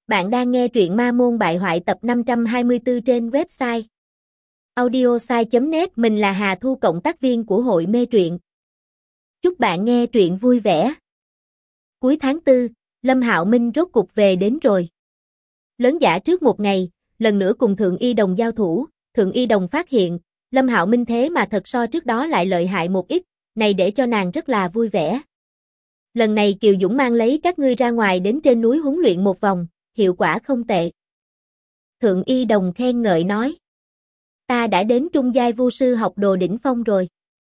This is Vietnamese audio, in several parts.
Bạn đang nghe truyện Ma Môn Bại Hoại tập 524 trên website audiosai.net. Mình là Hà Thu, cộng tác viên của hội mê truyện. Chúc bạn nghe truyện vui vẻ. Cuối tháng 4, Lâm Hạo Minh rốt cục về đến rồi. Lớn giả trước một ngày, lần nữa cùng Thượng Y Đồng giao thủ, Thượng Y Đồng phát hiện, Lâm Hạo Minh thế mà thật so trước đó lại lợi hại một ít, này để cho nàng rất là vui vẻ. Lần này Kiều Dũng mang lấy các ngươi ra ngoài đến trên núi huấn luyện một vòng, hiệu quả không tệ. Thượng Y Đồng khen ngợi nói. Ta đã đến trung giai vu sư học đồ đỉnh phong rồi.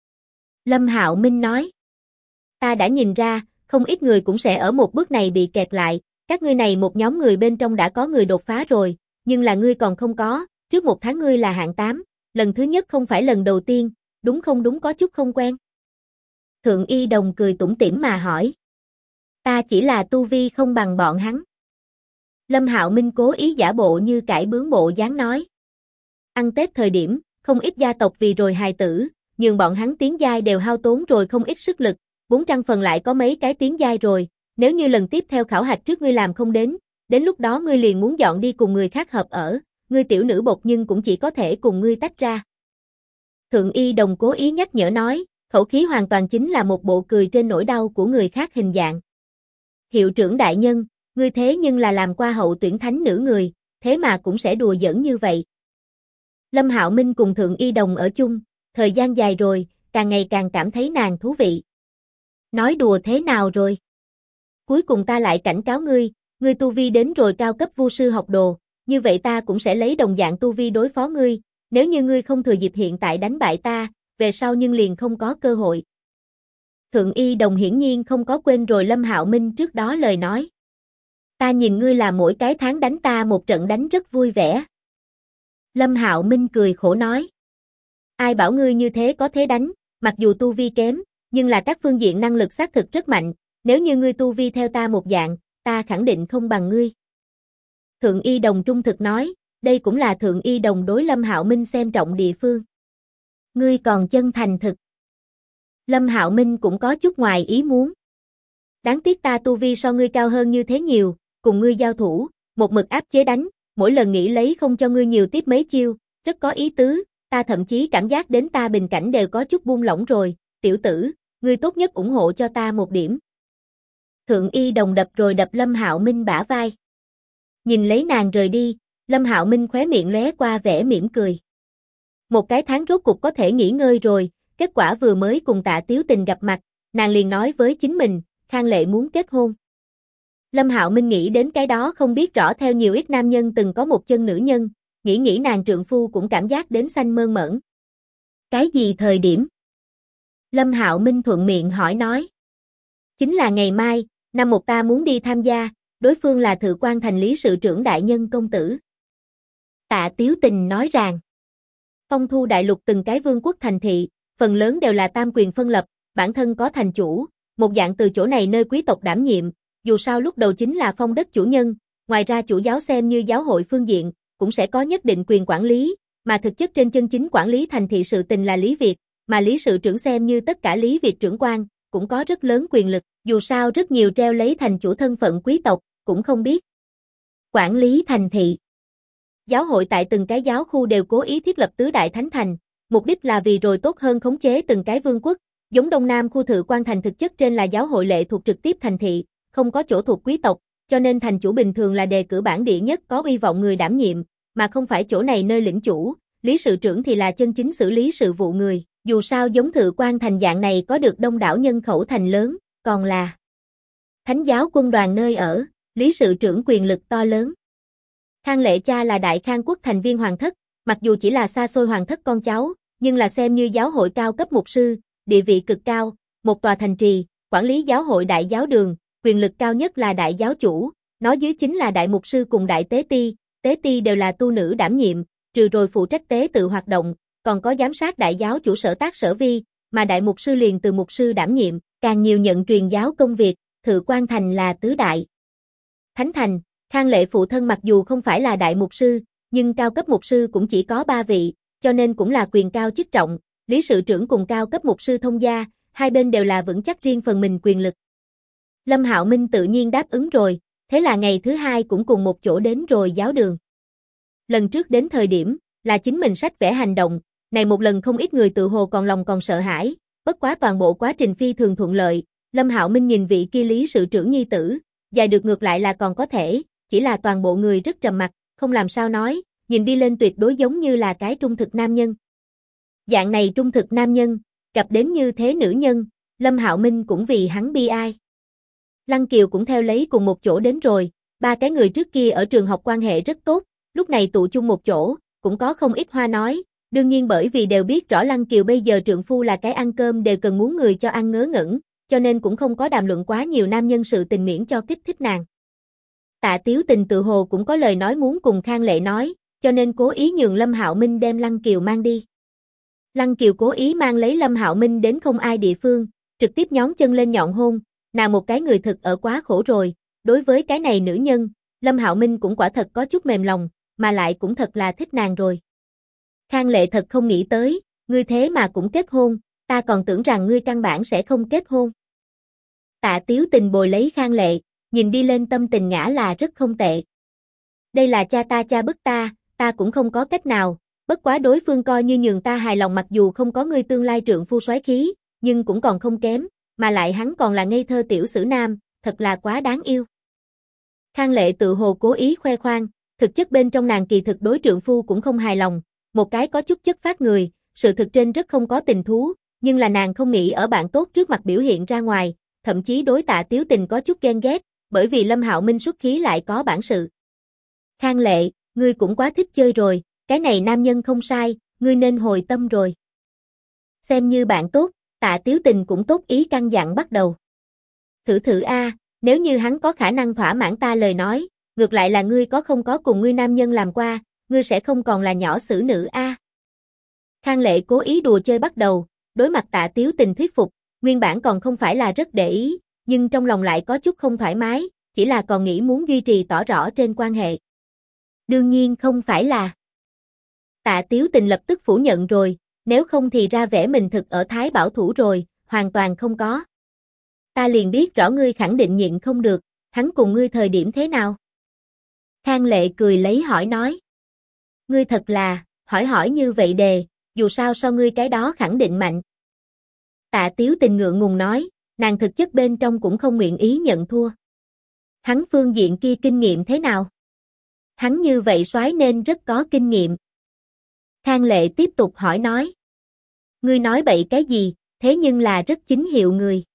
Lâm Hạo Minh nói. Ta đã nhìn ra, không ít người cũng sẽ ở một bước này bị kẹt lại, các ngươi này một nhóm người bên trong đã có người đột phá rồi, nhưng là ngươi còn không có, trước một tháng ngươi là hạng 8, lần thứ nhất không phải lần đầu tiên, đúng không? Đúng, có chút không quen. Thượng Y Đồng cười tủm tỉm mà hỏi. Ta chỉ là tu vi không bằng bọn hắn. Lâm Hạo Minh cố ý giả bộ như cãi bướng bộ dáng nói. Ăn Tết thời điểm, không ít gia tộc vì rồi hài tử, nhưng bọn hắn tiến giai đều hao tốn rồi không ít sức lực, 400 phần lại có mấy cái tiến giai rồi, nếu như lần tiếp theo khảo hạch trước ngươi làm không đến lúc đó ngươi liền muốn dọn đi cùng người khác hợp ở, ngươi tiểu nữ bột nhưng cũng chỉ có thể cùng ngươi tách ra. Thượng Y Đồng cố ý nhắc nhở nói, khẩu khí hoàn toàn chính là một bộ cười trên nỗi đau của người khác hình dạng. Hiệu trưởng đại nhân, ngươi thế nhưng là làm qua hậu tuyển thánh nữ người, thế mà cũng sẽ đùa giỡn như vậy. Lâm Hạo Minh cùng Thượng Y Đồng ở chung, thời gian dài rồi, càng ngày càng cảm thấy nàng thú vị. Nói đùa thế nào rồi? Cuối cùng ta lại cảnh cáo ngươi, ngươi tu vi đến rồi cao cấp vu sư học đồ, như vậy ta cũng sẽ lấy đồng dạng tu vi đối phó ngươi, nếu như ngươi không thừa dịp hiện tại đánh bại ta, về sau nhưng liền không có cơ hội. Thượng Y Đồng hiển nhiên không có quên rồi Lâm Hạo Minh trước đó lời nói. Ta nhìn ngươi là mỗi cái tháng đánh ta một trận đánh rất vui vẻ. Lâm Hạo Minh cười khổ nói. Ai bảo ngươi như thế có thế đánh, mặc dù tu vi kém, nhưng là các phương diện năng lực xác thực rất mạnh, nếu như ngươi tu vi theo ta một dạng, ta khẳng định không bằng ngươi. Thượng Y Đồng trung thực nói, đây cũng là Thượng Y Đồng đối Lâm Hạo Minh xem trọng địa phương. Ngươi còn chân thành thực. Lâm Hạo Minh cũng có chút ngoài ý muốn. Đáng tiếc ta tu vi so ngươi cao hơn như thế nhiều, cùng ngươi giao thủ, một mực áp chế đánh, mỗi lần nghĩ lấy không cho ngươi nhiều tiếp mấy chiêu, rất có ý tứ, ta thậm chí cảm giác đến ta bình cảnh đều có chút buông lỏng rồi, tiểu tử, ngươi tốt nhất ủng hộ cho ta một điểm. Thượng Y Đồng đập rồi đập Lâm Hạo Minh bả vai. Nhìn lấy nàng rời đi, Lâm Hạo Minh khóe miệng lóe qua vẻ mỉm cười. Một cái tháng rốt cục có thể nghỉ ngơi rồi, kết quả vừa mới cùng Tạ Tiếu Tình gặp mặt, nàng liền nói với chính mình, Khang Lệ muốn kết hôn. Lâm Hạo Minh nghĩ đến cái đó không biết rõ theo nhiều ít nam nhân từng có một chân nữ nhân, nghĩ nàng trượng phu cũng cảm giác đến xanh mơn mởn. Cái gì thời điểm? Lâm Hạo Minh thuận miệng hỏi nói. Chính là ngày mai, năm một ta muốn đi tham gia, đối phương là Thự Quan Thành Lý sự trưởng đại nhân công tử. Tạ Tiếu Tình nói rằng, Phong Thu đại lục từng cái vương quốc thành thị, phần lớn đều là tam quyền phân lập, bản thân có thành chủ, một dạng từ chỗ này nơi quý tộc đảm nhiệm, dù sao lúc đầu chính là phong đất chủ nhân, ngoài ra chủ giáo xem như giáo hội phương diện, cũng sẽ có nhất định quyền quản lý, mà thực chất trên chân chính quản lý thành thị sự tình là Lý Việt, mà Lý sự trưởng xem như tất cả Lý Việt trưởng quan, cũng có rất lớn quyền lực, dù sao rất nhiều treo lấy thành chủ thân phận quý tộc, cũng không biết quản lý thành thị. Giáo hội tại từng cái giáo khu đều cố ý thiết lập tứ đại thánh thành, mục đích là vì rồi tốt hơn khống chế từng cái vương quốc, giống Đông Nam khu Thự Quan Thành thực chất trên là giáo hội lệ thuộc trực tiếp thành thị, không có chỗ thuộc quý tộc, cho nên thành chủ bình thường là đề cử bản địa nhất có uy vọng người đảm nhiệm, mà không phải chỗ này nơi lĩnh chủ, Lý sự trưởng thì là chân chính xử lý sự vụ người, dù sao giống Thự Quan Thành dạng này có được đông đảo nhân khẩu thành lớn, còn là Thánh giáo quân đoàn nơi ở, Lý sự trưởng quyền lực to lớn. Khang Lệ cha là Đại Khang quốc thành viên hoàng thất, mặc dù chỉ là xa xôi hoàng thất con cháu, nhưng là xem như giáo hội cao cấp mục sư, địa vị cực cao, một tòa thành trì, quản lý giáo hội đại giáo đường, quyền lực cao nhất là đại giáo chủ, nó dưới chính là đại mục sư cùng đại tế ti đều là tu nữ đảm nhiệm, trừ rồi phụ trách tế tự hoạt động, còn có giám sát đại giáo chủ sở tác sở vi, mà đại mục sư liền từ mục sư đảm nhiệm, càng nhiều nhận truyền giáo công việc, Thự Quan Thành là tứ đại thánh thành. Khang Lệ phụ thân mặc dù không phải là đại mục sư, nhưng cao cấp mục sư cũng chỉ có 3 vị, cho nên cũng là quyền cao chức trọng, Lý sự trưởng cùng cao cấp mục sư thông gia, hai bên đều là vững chắc riêng phần mình quyền lực. Lâm Hạo Minh tự nhiên đáp ứng rồi, thế là ngày thứ hai cũng cùng một chỗ đến rồi giáo đường. Lần trước đến thời điểm, là chính mình sách vẽ hành động, này một lần không ít người tự hồ còn lòng còn sợ hãi, bất quá toàn bộ quá trình phi thường thuận lợi, Lâm Hạo Minh nhìn vị kia Lý sự trưởng nhi tử, dài được ngược lại là còn có thể, chỉ là toàn bộ người rất trầm mặc, không làm sao nói, nhìn đi lên tuyệt đối giống như là cái trung thực nam nhân. Dạng này trung thực nam nhân, gặp đến như thế nữ nhân, Lâm Hạo Minh cũng vì hắn bi ai. Lăng Kiều cũng theo lấy cùng một chỗ đến rồi, ba cái người trước kia ở trường học quan hệ rất tốt, lúc này tụ chung một chỗ, cũng có không ít hoa nói, đương nhiên bởi vì đều biết rõ Lăng Kiều bây giờ trượng phu là cái ăn cơm đều cần muốn người cho ăn ngớ ngẩn, cho nên cũng không có đàm luận quá nhiều nam nhân sự tình miễn cho kích thích nàng. Tạ Tiếu Tình tự hồ cũng có lời nói muốn cùng Khang Lệ nói, cho nên cố ý nhường Lâm Hạo Minh đem Lăng Kiều mang đi. Lăng Kiều cố ý mang lấy Lâm Hạo Minh đến không ai địa phương, trực tiếp nhón chân lên nhọn hôn, nàng một cái người thực ở quá khổ rồi, đối với cái này nữ nhân, Lâm Hạo Minh cũng quả thật có chút mềm lòng, mà lại cũng thật là thích nàng rồi. Khang Lệ thật không nghĩ tới, ngươi thế mà cũng kết hôn, ta còn tưởng rằng ngươi căn bản sẽ không kết hôn. Tạ Tiếu Tình bồi lấy Khang Lệ, nhìn đi lên tâm tình ngã là rất không tệ. Đây là cha bức ta cũng không có cách nào, bất quá đối phương coi như nhường ta hài lòng mặc dù không có ngươi tương lai trượng phu soái khí, nhưng cũng còn không kém, mà lại hắn còn là ngây thơ tiểu sử nam, thật là quá đáng yêu. Khang Lệ tự hồ cố ý khoe khoang, thực chất bên trong nàng kỳ thực đối trượng phu cũng không hài lòng, một cái có chút chất phát người, sự thực trên rất không có tình thú, nhưng là nàng không nghĩ ở bạn tốt trước mặt biểu hiện ra ngoài, thậm chí đối Tạ Tiếu Tình có chút ghen ghét, bởi vì Lâm Hạo Minh xuất khí lại có bản sự. Khang Lệ, ngươi cũng quá thích chơi rồi, cái này nam nhân không sai, ngươi nên hồi tâm rồi. Xem như bạn tốt, Tạ Tiếu Tình cũng tốt ý căn dặn bắt đầu. Thử a, nếu như hắn có khả năng thỏa mãn ta lời nói, ngược lại là ngươi có không có cùng ngươi nam nhân làm qua, ngươi sẽ không còn là nhỏ xử nữ a. Khang Lệ cố ý đùa chơi bắt đầu, đối mặt Tạ Tiếu Tình thuyết phục, nguyên bản còn không phải là rất để ý, nhưng trong lòng lại có chút không thoải mái, chỉ là còn nghĩ muốn duy trì tỏ rõ trên quan hệ. Đương nhiên không phải là. Tạ Tiếu Tình lập tức phủ nhận rồi, nếu không thì ra vẻ mình thực ở thái bảo thủ rồi, hoàn toàn không có. Ta liền biết rõ ngươi khẳng định nhịn không được, hắn cùng ngươi thời điểm thế nào? Khang Lệ cười lấy hỏi nói. Ngươi thật là, hỏi như vậy đề, dù sao so ngươi cái đó khẳng định mạnh. Tạ Tiếu Tình ngượng ngùng nói, nàng thực chất bên trong cũng không nguyện ý nhận thua. Hắn phương diện kia kinh nghiệm thế nào? Hắn như vậy soái nên rất có kinh nghiệm. Khang Lệ tiếp tục hỏi nói. Ngươi nói bậy cái gì, thế nhưng là rất chính hiệu người.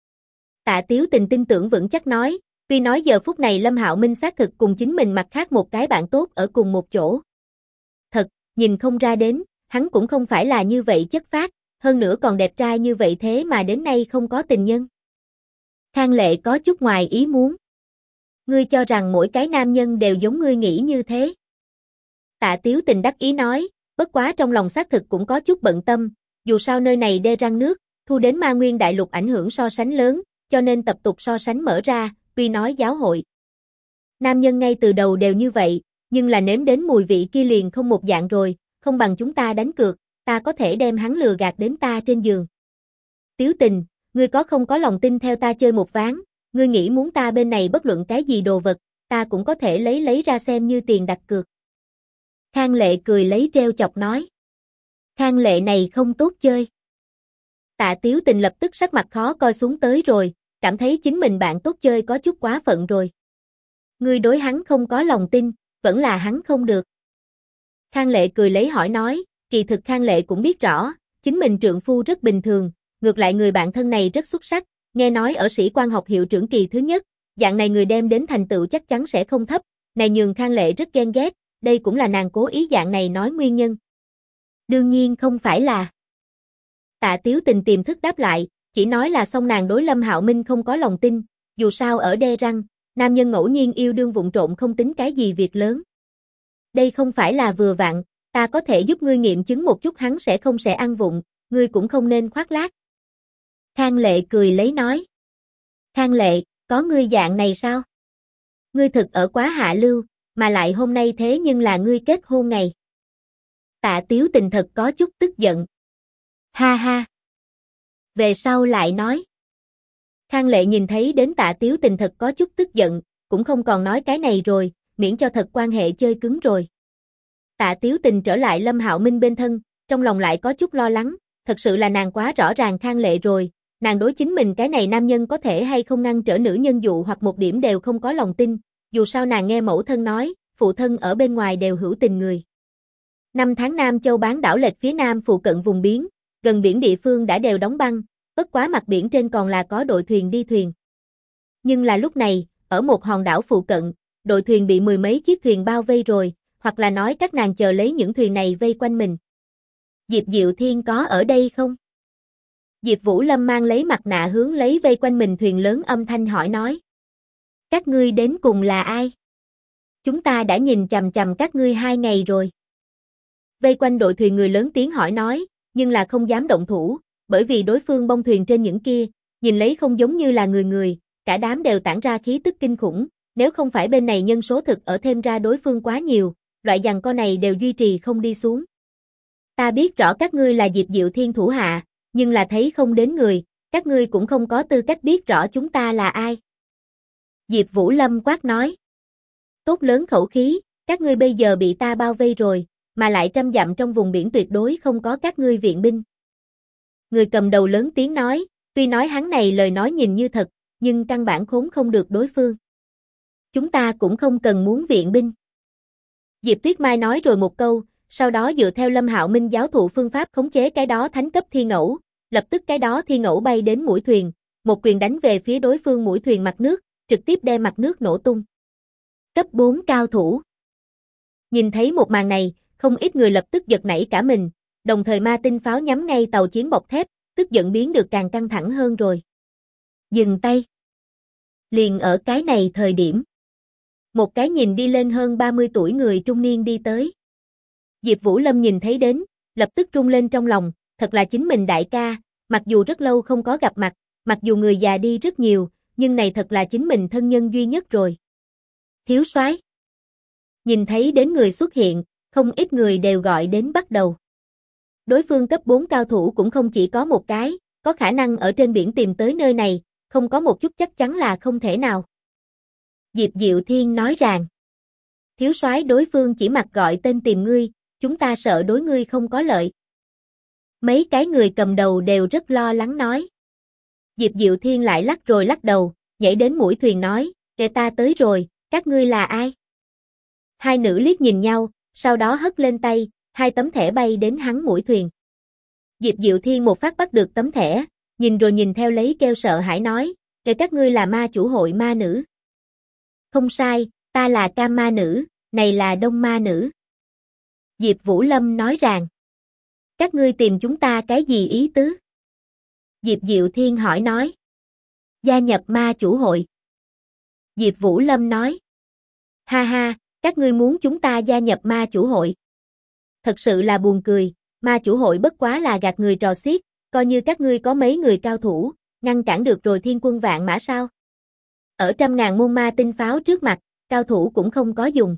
Tạ Tiếu Tình tin tưởng vững chắc nói, tuy nói giờ phút này Lâm Hạo Minh xác thực cùng chính mình mặt khác một cái bạn tốt ở cùng một chỗ. Thật, nhìn không ra đến, hắn cũng không phải là như vậy chất phác, hơn nữa còn đẹp trai như vậy thế mà đến nay không có tình nhân. Khang Lệ có chút ngoài ý muốn. Ngươi cho rằng mỗi cái nam nhân đều giống ngươi nghĩ như thế. Tạ Tiếu Tình đắc ý nói, bất quá trong lòng xác thực cũng có chút bận tâm, dù sao nơi này đê răng nước, thu đến Ma Nguyên Đại Lục ảnh hưởng so sánh lớn, cho nên tập tục so sánh mở ra, tuy nói giáo hội. Nam nhân ngay từ đầu đều như vậy, nhưng là nếm đến mùi vị kia liền không một dạng rồi, không bằng chúng ta đánh cược, ta có thể đem hắn lừa gạt đến ta trên giường. Tiếu Tình, ngươi có không có lòng tin theo ta chơi một ván, ngươi nghĩ muốn ta bên này bất luận cái gì đồ vật, ta cũng có thể lấy ra xem như tiền đặt cược. Khang Lệ cười lấy treo chọc nói. Khang Lệ này không tốt chơi. Tạ Tiếu Tình lập tức sắc mặt khó coi xuống tới rồi, cảm thấy chính mình bạn tốt chơi có chút quá phận rồi. Ngươi đối hắn không có lòng tin, vẫn là hắn không được. Khang Lệ cười lấy hỏi nói, kỳ thực Khang Lệ cũng biết rõ, chính mình trượng phu rất bình thường, ngược lại người bạn thân này rất xuất sắc, nghe nói ở sĩ quan học hiệu trưởng kỳ thứ nhất, dạng này người đem đến thành tựu chắc chắn sẽ không thấp, này nhường Khang Lệ rất ghen ghét, đây cũng là nàng cố ý dạng này nói nguyên nhân. Đương nhiên không phải là. Tạ Tiếu Tình tiềm thức đáp lại, chỉ nói là song nàng đối Lâm Hạo Minh không có lòng tin, dù sao ở đê răng, nam nhân ngẫu nhiên yêu đương vụng trộm không tính cái gì việc lớn. Đây không phải là vừa vặn, ta có thể giúp ngươi nghiệm chứng một chút hắn sẽ không ăn vụng, ngươi cũng không nên khoác lác. Khang Lệ cười lấy nói. Khang Lệ, có ngươi dạng này sao? Ngươi thực ở quá hạ lưu, mà lại hôm nay thế nhưng là ngươi kết hôn ngày. Tạ Tiếu Tình thật có chút tức giận. Ha ha. Về sau lại nói. Khang Lệ nhìn thấy đến Tạ Tiếu Tình thật có chút tức giận, cũng không còn nói cái này rồi, miễn cho thật quan hệ chơi cứng rồi. Tạ Tiếu Tình trở lại Lâm Hạo Minh bên thân, trong lòng lại có chút lo lắng, thật sự là nàng quá rõ ràng khang lệ rồi, nàng đối chính mình cái này nam nhân có thể hay không ngăn trở nữ nhân dụ hoặc một điểm đều không có lòng tin, dù sao nàng nghe mẫu thân nói, phụ thân ở bên ngoài đều hữu tình người. 5 tháng Nam Châu bán đảo lệch phía nam phụ cận vùng biển, gần biển địa phương đã đều đóng băng, bất quá mặt biển trên còn là có đội thuyền đi thuyền. Nhưng là lúc này, ở một hòn đảo phụ cận, đội thuyền bị 10 mấy chiếc thuyền bao vây rồi, hoặc là nói các nàng chờ lấy những thuyền này vây quanh mình. Diệp Diệu Thiên có ở đây không? Diệp Vũ Lâm mang lấy mặt nạ hướng lấy vây quanh mình thuyền lớn âm thanh hỏi nói. Các ngươi đến cùng là ai? Chúng ta đã nhìn chằm chằm các ngươi 2 ngày rồi. Vây quanh đội thuyền người lớn tiếng hỏi nói, nhưng là không dám động thủ, bởi vì đối phương bông thuyền trên những kia, nhìn lấy không giống như là người, cả đám đều tản ra khí tức kinh khủng, nếu không phải bên này nhân số thực ở thêm ra đối phương quá nhiều, loại giằng co này đều duy trì không đi xuống. Ta biết rõ các ngươi là Diệp Diệu Thiên thủ hạ, nhưng là thấy không đến người, các ngươi cũng không có tư cách biết rõ chúng ta là ai. Diệp Vũ Lâm quát nói. Tốt lớn khẩu khí, các ngươi bây giờ bị ta bao vây rồi, mà lại 100 dặm trong vùng biển tuyệt đối không có các ngươi viện binh. Người cầm đầu lớn tiếng nói, tuy nói hắn này lời nói nhìn như thật, nhưng căn bản khốn không được đối phương. Chúng ta cũng không cần muốn viện binh. Diệp Tuyết Mai nói rồi một câu, sau đó dựa theo Lâm Hạo Minh giáo thụ phương pháp khống chế cái đó thánh cấp thi ngẫu, lập tức cái đó thi ngẫu bay đến mũi thuyền, một quyền đánh về phía đối phương mũi thuyền mặt nước, trực tiếp đem mặt nước nổ tung. Cấp 4 cao thủ. Nhìn thấy một màn này, không ít người lập tức giật nảy cả mình, đồng thời ma tinh pháo nhắm ngay tàu chiến bọc thép, tức giận biến được càng căng thẳng hơn rồi. Dừng tay. Liền ở cái này thời điểm. Một cái nhìn đi lên hơn 30 tuổi người trung niên đi tới. Diệp Vũ Lâm nhìn thấy đến, lập tức rung lên trong lòng, thật là chính mình đại ca, mặc dù rất lâu không có gặp mặt, mặc dù người già đi rất nhiều, nhưng này thật là chính mình thân nhân duy nhất rồi. Thiếu soái. Nhìn thấy đến người xuất hiện, không ít người đều gọi đến bắt đầu. Đối phương cấp 4 cao thủ cũng không chỉ có một cái, có khả năng ở trên biển tìm tới nơi này, không có một chút chắc chắn là không thể nào. Diệp Diệu Thiên nói rằng, thiếu soái đối phương chỉ mặc gọi tên tìm ngươi, chúng ta sợ đối ngươi không có lợi. Mấy cái người cầm đầu đều rất lo lắng nói. Diệp Diệu Thiên lại lắc rồi lắc đầu, nhảy đến mũi thuyền nói, kệ ta tới rồi, các ngươi là ai? Hai nữ liếc nhìn nhau, sau đó hất lên tay, 2 tấm thẻ bay đến hắn mũi thuyền. Diệp Diệu Thiên một phát bắt được tấm thẻ, nhìn rồi nhìn theo lấy kêu sợ hãi nói, kệ các ngươi là ma chủ hội ma nữ. Không sai, ta là Cam ma nữ, này là Đông ma nữ. Diệp Vũ Lâm nói rằng, các ngươi tìm chúng ta cái gì ý tứ? Diệp Diệu Thiên hỏi nói, gia nhập ma chủ hội. Diệp Vũ Lâm nói, ha ha, các ngươi muốn chúng ta gia nhập ma chủ hội. Thật sự là buồn cười, ma chủ hội bất quá là gạt người trò xiết, coi như các ngươi có mấy người cao thủ, ngăn cản được rồi thiên quân vạn mã sao? Ở 100.000 môn ma tinh pháo trước mặt, cao thủ cũng không có dùng.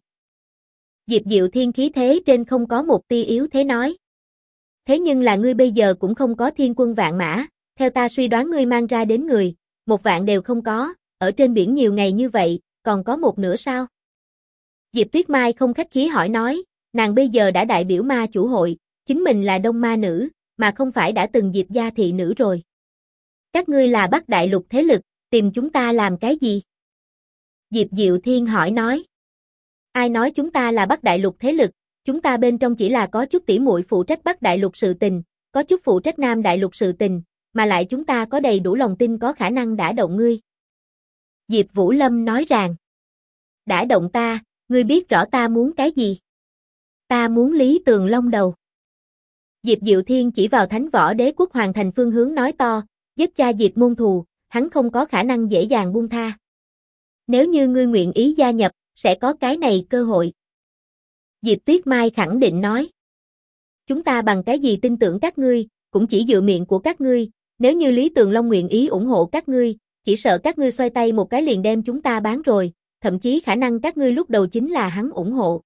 Diệp Diệu Thiên khí thế trên không có một tia yếu thế nói. Thế nhưng là ngươi bây giờ cũng không có thiên quân vạn mã, theo ta suy đoán ngươi mang ra đến người, 1 vạn đều không có, ở trên biển nhiều ngày như vậy, còn có 1/2 sao? Diệp Tuyết Mai không khách khí hỏi nói, nàng bây giờ đã đại biểu ma chủ hội, chính mình là Đông ma nữ, mà không phải đã từng Diệp gia thị nữ rồi. Các ngươi là Bắc Đại Lục thế lực, tìm chúng ta làm cái gì? Diệp Diệu Thiên hỏi nói. Ai nói chúng ta là Bắc Đại Lục thế lực, chúng ta bên trong chỉ là có chút tỉ muội phụ trách Bắc Đại Lục sự tình, có chút phụ trách Nam Đại Lục sự tình, mà lại chúng ta có đầy đủ lòng tin có khả năng đả động ngươi. Diệp Vũ Lâm nói rằng, đả động ta, ngươi biết rõ ta muốn cái gì? Ta muốn Lý Tường Long đầu. Diệp Diệu Thiên chỉ vào Thánh Võ Đế quốc hoàn thành phương hướng nói to, giết cha diệt môn thù, hắn không có khả năng dễ dàng buông tha. Nếu như ngươi nguyện ý gia nhập, sẽ có cái này cơ hội. Diệp Tuyết Mai khẳng định nói. Chúng ta bằng cái gì tin tưởng các ngươi, cũng chỉ dựa miệng của các ngươi, nếu như Lý Tường Long nguyện ý ủng hộ các ngươi, chỉ sợ các ngươi xoay tay một cái liền đem chúng ta bán rồi, thậm chí khả năng các ngươi lúc đầu chính là hắn ủng hộ.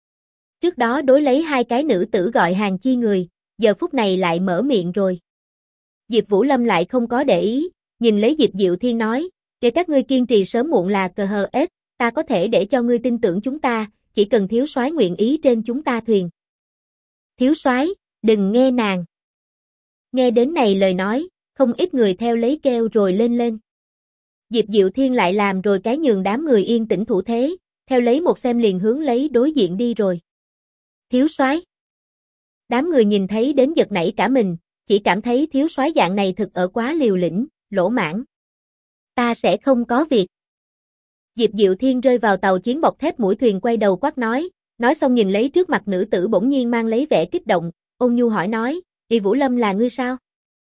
Trước đó đối lấy 2 cái nữ tử gọi hàng chi người, giờ phút này lại mở miệng rồi. Diệp Vũ Lâm lại không có để ý, nhìn lấy Diệp Diệu Thiên nói, kể các ngươi kiên trì sớm muộn là cờ hờ ết, ta có thể để cho ngươi tin tưởng chúng ta, chỉ cần thiếu soái nguyện ý trên chúng ta thuyền. Thiếu soái, đừng nghe nàng. Nghe đến này lời nói, không ít người theo lấy kêu rồi lên. Diệp Diệu Thiên lại làm rồi cái nhường đám người yên tĩnh thủ thế, theo lấy một xem liền hướng lấy đối diện đi rồi. Thiếu soái. Đám người nhìn thấy đến giật nảy cả mình, chỉ cảm thấy thiếu soái dạng này thực ở quá liều lĩnh, lỗ mãng. Ta sẽ không có việc. Diệp Diệu Thiên rơi vào tàu chiến bọc thép mũi thuyền quay đầu quát nói xong nhìn lấy trước mặt nữ tử bỗng nhiên mang lấy vẻ kích động, ôn nhu hỏi nói, Y Vũ Lâm là ngươi sao?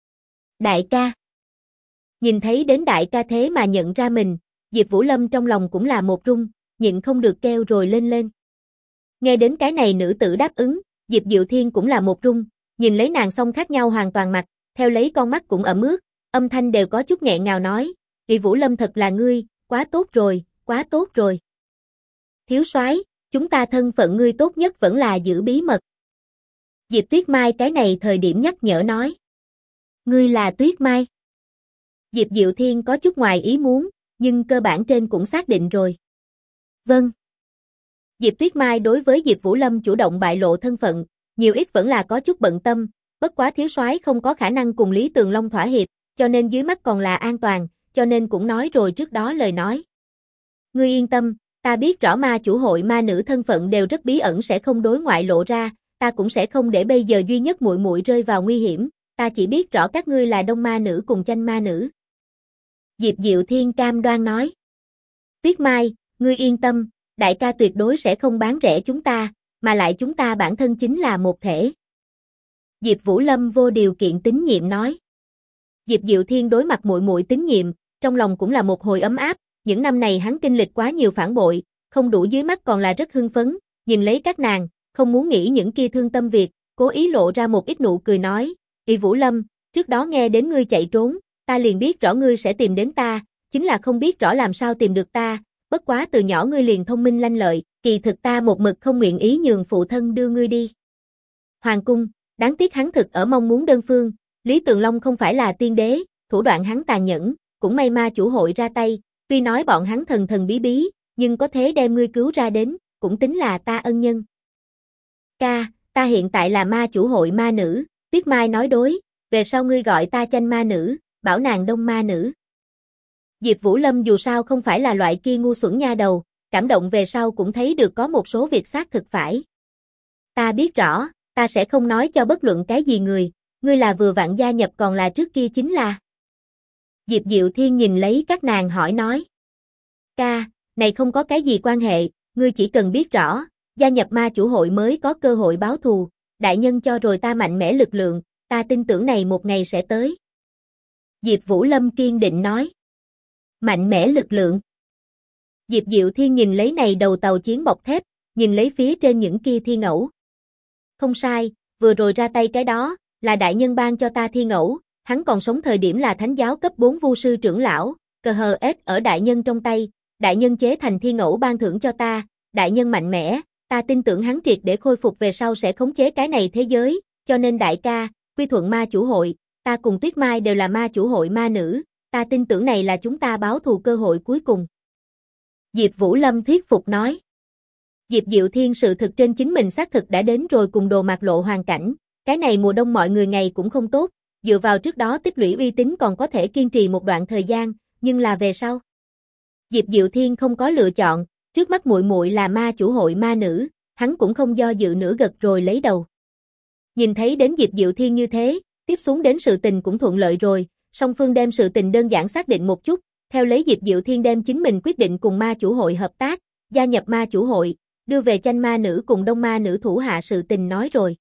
Đại ca. Nhìn thấy đến đại ca thế mà nhận ra mình, Diệp Vũ Lâm trong lòng cũng là một rung, nhịn không được kêu rồi lên. Nghe đến cái này nữ tử đáp ứng, Diệp Diệu Thiên cũng là một rung, nhìn lấy nàng xong khác nhau hoàn toàn mặt, theo lấy con mắt cũng ẩm ướt, âm thanh đều có chút nghẹn ngào nói, Y Vũ Lâm thật là ngươi, quá tốt rồi, quá tốt rồi. Thiếu soái, chúng ta thân phận ngươi tốt nhất vẫn là giữ bí mật. Diệp Tuyết Mai cái này thời điểm nhắc nhở nói. Ngươi là Tuyết Mai. Diệp Diệu Thiên có chút ngoài ý muốn, nhưng cơ bản trên cũng xác định rồi. Vâng. Diệp Tuyết Mai đối với Diệp Vũ Lâm chủ động bại lộ thân phận, nhiều ít vẫn là có chút bận tâm, bất quá thiếu soái không có khả năng cùng Lý Tường Long thỏa hiệp, cho nên dưới mắt còn là an toàn, cho nên cũng nói rồi trước đó lời nói. Ngươi yên tâm, ta biết rõ ma chủ hội ma nữ thân phận đều rất bí ẩn sẽ không đối ngoại lộ ra, ta cũng sẽ không để bây giờ duy nhất muội muội rơi vào nguy hiểm, ta chỉ biết rõ các ngươi là Đông ma nữ cùng Chanh ma nữ. Diệp Diệu Thiên cam đoan nói. Tuyết Mai, ngươi yên tâm, đại ca tuyệt đối sẽ không bán rẻ chúng ta, mà lại chúng ta bản thân chính là một thể. Diệp Vũ Lâm vô điều kiện tín nhiệm nói. Diệp Diệu Thiên đối mặt muội muội tín nhiệm, trong lòng cũng là một hồi ấm áp, những năm này hắn kinh lịch quá nhiều phản bội, không đủ dưới mắt còn là rất hưng phấn, nhìn lấy các nàng, không muốn nghĩ những kia thương tâm việc, cố ý lộ ra một ít nụ cười nói, Y Vũ Lâm, trước đó nghe đến ngươi chạy trốn, ta liền biết rõ ngươi sẽ tìm đến ta, chính là không biết rõ làm sao tìm được ta, bất quá từ nhỏ ngươi liền thông minh lanh lợi, kỳ thực ta một mực không nguyện ý nhường phụ thân đưa ngươi đi. Hoàng cung, đáng tiếc hắn thực ở mong muốn đơn phương, Lý Tường Long không phải là tiên đế, thủ đoạn hắn tàn nhẫn, cũng may ma chủ hội ra tay, tuy nói bọn hắn thần thần bí bí, nhưng có thế đem ngươi cứu ra đến, cũng tính là ta ân nhân. Ca, ta hiện tại là ma chủ hội ma nữ, Tuyết Mai nói đối, về sau ngươi gọi ta Chanh ma nữ, bảo nàng Đông ma nữ. Diệp Vũ Lâm dù sao không phải là loại kia ngu xuẩn nha đầu, cảm động về sau cũng thấy được có một số việc xác thực phải. Ta biết rõ, ta sẽ không nói cho bất luận cái gì người, ngươi là vừa vặn gia nhập còn là trước kia chính là. Diệp Diệu Thiên nhìn lấy các nàng hỏi nói. Ca, này không có cái gì quan hệ, ngươi chỉ cần biết rõ, gia nhập ma chủ hội mới có cơ hội báo thù, đại nhân cho rồi ta mạnh mẽ lực lượng, ta tin tưởng này một ngày sẽ tới. Diệp Vũ Lâm kiên định nói. Mạnh mẽ lực lượng. Diệp Diệu Thiên nhìn lấy này đầu tàu chiến bọc thép, nhìn lấy phía trên những kia thiên ngẫu. Không sai, vừa rồi ra tay cái đó, là đại nhân ban cho ta thiên ngẫu, hắn còn sống thời điểm là thánh giáo cấp 4 vu sư trưởng lão, cờ hờ ết ở đại nhân trong tay, đại nhân chế thành thiên ngẫu ban thưởng cho ta, đại nhân mạnh mẽ, ta tin tưởng hắn triệt để khôi phục về sau sẽ khống chế cái này thế giới, cho nên đại ca, quy thuận ma chủ hội, ta cùng Tuyết Mai đều là ma chủ hội ma nữ, ta tin tưởng này là chúng ta báo thù cơ hội cuối cùng. Diệp Vũ Lâm thuyết phục nói. Diệp Diệu Thiên sự thực trên chính mình xác thực đã đến rồi cùng Đồ Mạc Lộ hoàn cảnh, cái này mùa đông mọi người ngày cũng không tốt, dựa vào trước đó tích lũy uy tín còn có thể kiên trì một đoạn thời gian, nhưng là về sau. Diệp Diệu Thiên không có lựa chọn, trước mắt muội muội là ma chủ hội ma nữ, hắn cũng không do dự nữa gật rồi lấy đầu. Nhìn thấy đến Diệp Diệu Thiên như thế, tiếp xuống đến sự tình cũng thuận lợi rồi, song phương đem sự tình đơn giản xác định một chút, theo lấy Diệp Diệu Thiên đem chính mình quyết định cùng ma chủ hội hợp tác, gia nhập ma chủ hội, đưa về Chanh ma nữ cùng Đông ma nữ thủ hạ sự tình nói rồi.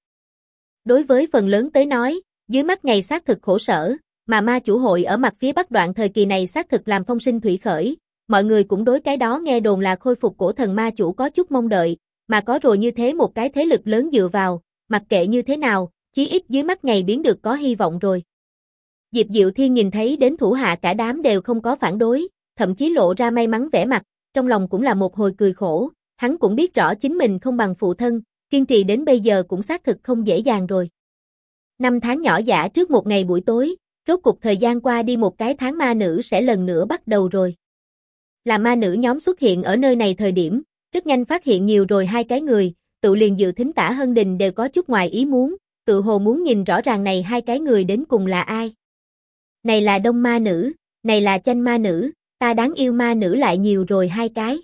Đối với phần lớn tới nói, dưới mắt ngày xác thực khổ sở, mà ma chủ hội ở mặt phía bắc đoạn thời kỳ này xác thực làm phong sinh thủy khởi, mọi người cũng đối cái đó nghe đồn là khôi phục cổ thần ma chủ có chút mong đợi, mà có rồi như thế một cái thế lực lớn dựa vào, mặc kệ như thế nào, chí ít dưới mắt ngày biến được có hy vọng rồi. Diệp Diệu Thiên nhìn thấy đến thủ hạ cả đám đều không có phản đối, thậm chí lộ ra may mắn vẻ mặt, trong lòng cũng là một hồi cười khổ, hắn cũng biết rõ chính mình không bằng phụ thân, kiên trì đến bây giờ cũng xác thực không dễ dàng rồi. 5 tháng nhỏ dã trước một ngày buổi tối, rốt cục thời gian qua đi một cái tháng ma nữ sẽ lần nữa bắt đầu rồi. Là ma nữ nhóm xuất hiện ở nơi này thời điểm, rất nhanh phát hiện nhiều rồi hai cái người, tự liền dự thính Tả Hân Đình đều có chút ngoài ý muốn, tự hồ muốn nhìn rõ ràng này hai cái người đến cùng là ai. Này là đông ma nữ, này là chanh ma nữ, ta đáng yêu ma nữ lại nhiều rồi hai cái.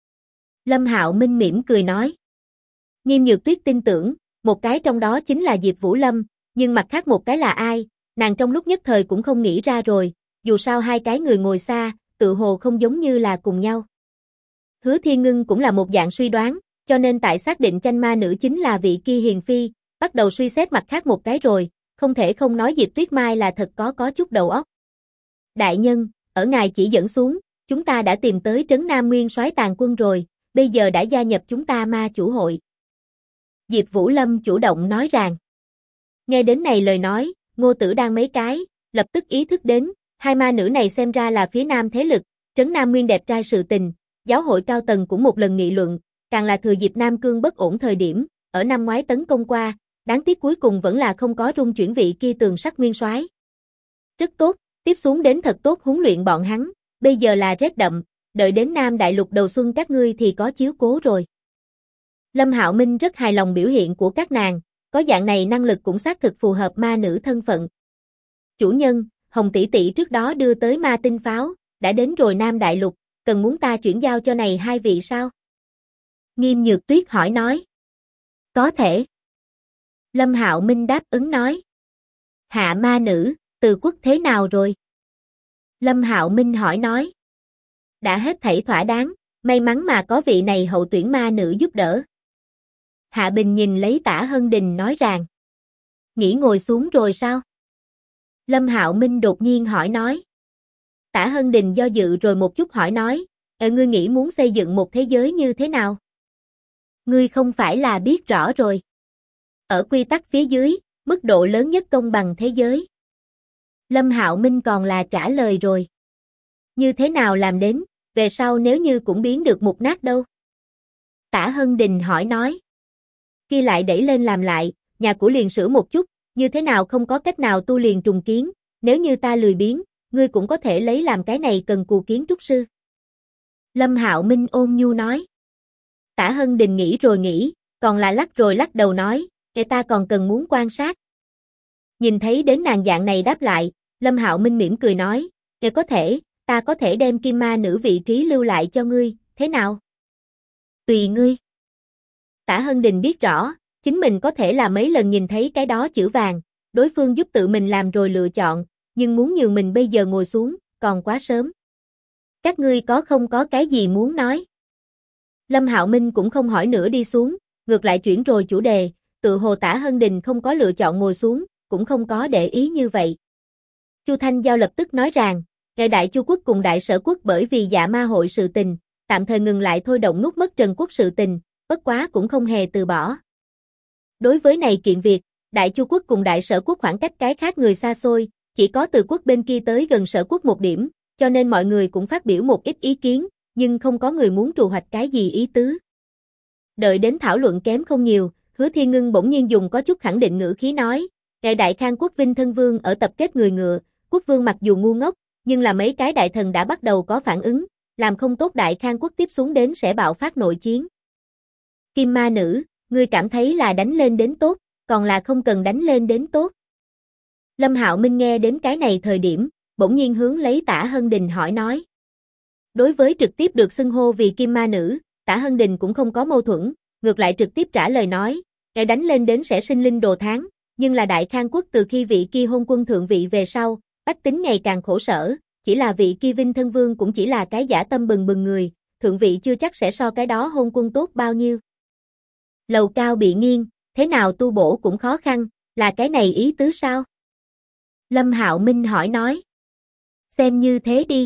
Lâm Hạo Minh mỉm cười nói. Nghiêm Nhược Tuyết tin tưởng, một cái trong đó chính là Diệp Vũ Lâm, nhưng mặt khác một cái là ai, nàng trong lúc nhất thời cũng không nghĩ ra rồi, dù sao hai cái người ngồi xa, tự hồ không giống như là cùng nhau. Hứa Thiên Ngưng cũng là một dạng suy đoán, cho nên tại xác định chanh ma nữ chính là vị kia hiền phi, bắt đầu suy xét mặt khác một cái rồi, không thể không nói Diệp Tuyết Mai là thật có chút đầu óc. Đại nhân, ở ngài chỉ dẫn xuống, chúng ta đã tìm tới trấn Nam Nguyên Soái tàn quân rồi, bây giờ đã gia nhập chúng ta ma chủ hội. Diệp Vũ Lâm chủ động nói rằng. Nghe đến này lời nói, Ngô Tử đang mấy cái, lập tức ý thức đến, hai ma nữ này xem ra là phía nam thế lực, trấn Nam Nguyên đẹp trai sự tình, giáo hội cao tầng cũng một lần nghị luận, càng là thừa dịp Nam Cương bất ổn thời điểm, ở năm ngoái tấn công qua, đáng tiếc cuối cùng vẫn là không có rung chuyển vị kia tường sắc nguyên soái. Rất tốt, tiếp xuống đến thật tốt huấn luyện bọn hắn, bây giờ là rét đậm, đợi đến Nam Đại Lục đầu xuân các ngươi thì có chiếu cố rồi. Lâm Hạo Minh rất hài lòng biểu hiện của các nàng, có dạng này năng lực cũng xác thực phù hợp ma nữ thân phận. Chủ nhân, Hồng tỷ tỷ trước đó đưa tới ma tinh pháo, đã đến rồi Nam Đại Lục, cần muốn ta chuyển giao cho này hai vị sao? Nghiêm Nhược Tuyết hỏi nói. Có thể. Lâm Hạo Minh đáp ứng nói. Hạ ma nữ, Từ Quốc thế nào rồi? Lâm Hạo Minh hỏi nói. Đã hết thảy thỏa đáng, may mắn mà có vị này hậu tuyển ma nữ giúp đỡ. Hạ Bình nhìn lấy Tả Hân Đình nói rằng. Nghỉ ngồi xuống rồi sao? Lâm Hạo Minh đột nhiên hỏi nói. Tả Hân Đình do dự rồi một chút hỏi nói. Ngươi nghĩ muốn xây dựng một thế giới như thế nào? Ngươi không phải là biết rõ rồi. Ở quy tắc phía dưới, mức độ lớn nhất công bằng thế giới. Lâm Hạo Minh còn là trả lời rồi. Như thế nào làm đến, về sau nếu như cũng biến được mục nát đâu? Tả Hân Đình hỏi nói. Kia lại đẩy lên làm lại, nhà của liền sửa một chút, như thế nào không có cách nào tu liền trùng kiến, nếu như ta lười biếng, ngươi cũng có thể lấy làm cái này cần cù kiến trúc sư. Lâm Hạo Minh ôn nhu nói. Tả Hân Đình nghĩ rồi nghĩ, còn là lắc rồi lắc đầu nói, ta còn cần muốn quan sát. Nhìn thấy đến nàng dạng này đáp lại, Lâm Hạo Minh mỉm cười nói, có thể, ta có thể đem kim ma nữ vị trí lưu lại cho ngươi, thế nào? Tùy ngươi. Tả Hân Đình biết rõ, chính mình có thể là mấy lần nhìn thấy cái đó chữ vàng, đối phương giúp tự mình làm rồi lựa chọn, nhưng muốn nhường mình bây giờ ngồi xuống, còn quá sớm. Các ngươi không có cái gì muốn nói? Lâm Hạo Minh cũng không hỏi nữa đi xuống, ngược lại chuyển rồi chủ đề, tự hồ Tả Hân Đình không có lựa chọn ngồi xuống, cũng không có để ý như vậy. Chu Thanh Giao lập tức nói rằng, Đại Chu quốc cùng Đại Sở quốc bởi vì Dạ Ma hội sự tình, tạm thời ngừng lại thôi động nuốt mất Trần quốc sự tình, bất quá cũng không hề từ bỏ. Đối với này kiện việc, Đại Chu quốc cùng Đại Sở quốc khoảng cách cái khác người xa xôi, chỉ có Từ quốc bên kia tới gần Sở quốc một điểm, cho nên mọi người cũng phát biểu một ít ý kiến, nhưng không có người muốn trù hoạch cái gì ý tứ. Đợi đến thảo luận kém không nhiều, Hứa Thiên Ngưng bỗng nhiên dùng có chút khẳng định ngữ khí nói, Đại Khang quốc Vinh Thân Vương ở tập kết người ngựa, quốc vương mặc dù ngu ngốc, nhưng là mấy cái đại thần đã bắt đầu có phản ứng, làm không tốt Đại Khang quốc tiếp xuống đến sẽ bạo phát nội chiến. Kim ma nữ, ngươi cảm thấy là đánh lên đến tốt, còn là không cần đánh lên đến tốt. Lâm Hạo Minh nghe đến cái này thời điểm, bỗng nhiên hướng lấy Tả Hân Đình hỏi nói. Đối với trực tiếp được xưng hô vì Kim ma nữ, Tả Hân Đình cũng không có mâu thuẫn, ngược lại trực tiếp trả lời nói, đánh lên đến sẽ sinh linh đồ tháng, nhưng là Đại Khang quốc từ khi vị kia hôn quân thượng vị về sau, bách tính ngày càng khổ sở, chỉ là vị kia Vinh Thân Vương cũng chỉ là cái giả tâm bừng bừng người, thượng vị chưa chắc sẽ so cái đó hôn quân tốt bao nhiêu. Lầu cao bị nghiêng, thế nào tu bổ cũng khó khăn, là cái này ý tứ sao? Lâm Hạo Minh hỏi nói. Xem như thế đi.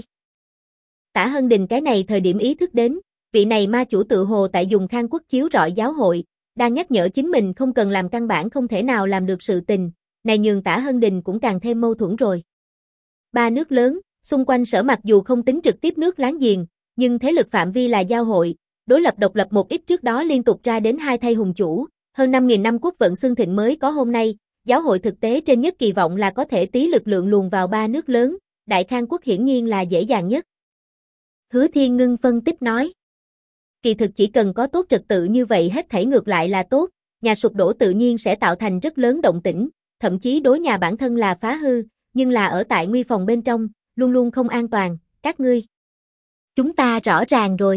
Tả Hân Đình cái này thời điểm ý thức đến, vị này ma chủ tự hồ tại dùng Khang quốc chiếu rọi giáo hội, đang nhắc nhở chính mình không cần làm căn bản không thể nào làm được sự tình, này nhường Tả Hân Đình cũng càng thêm mâu thuẫn rồi. Ba nước lớn, xung quanh Sở mặc dù không tính trực tiếp nước láng giềng, nhưng thế lực phạm vi là giao hội, đối lập độc lập một ít trước đó liên tục ra đến hai thay hùng chủ, hơn 5.000 năm quốc vận xương thịnh mới có hôm nay, giáo hội thực tế trên nhất kỳ vọng là có thể tí lực lượng luồn vào ba nước lớn, Đại Khang quốc hiển nhiên là dễ dàng nhất. Hứa Thiên Ngưng phân tích nói. Kỳ thực chỉ cần có tốt trật tự như vậy hết thảy ngược lại là tốt, nhà sụp đổ tự nhiên sẽ tạo thành rất lớn động tĩnh, thậm chí đối nhà bản thân là phá hư, nhưng là ở tại nguy phòng bên trong, luôn luôn không an toàn, các ngươi. Chúng ta rõ ràng rồi.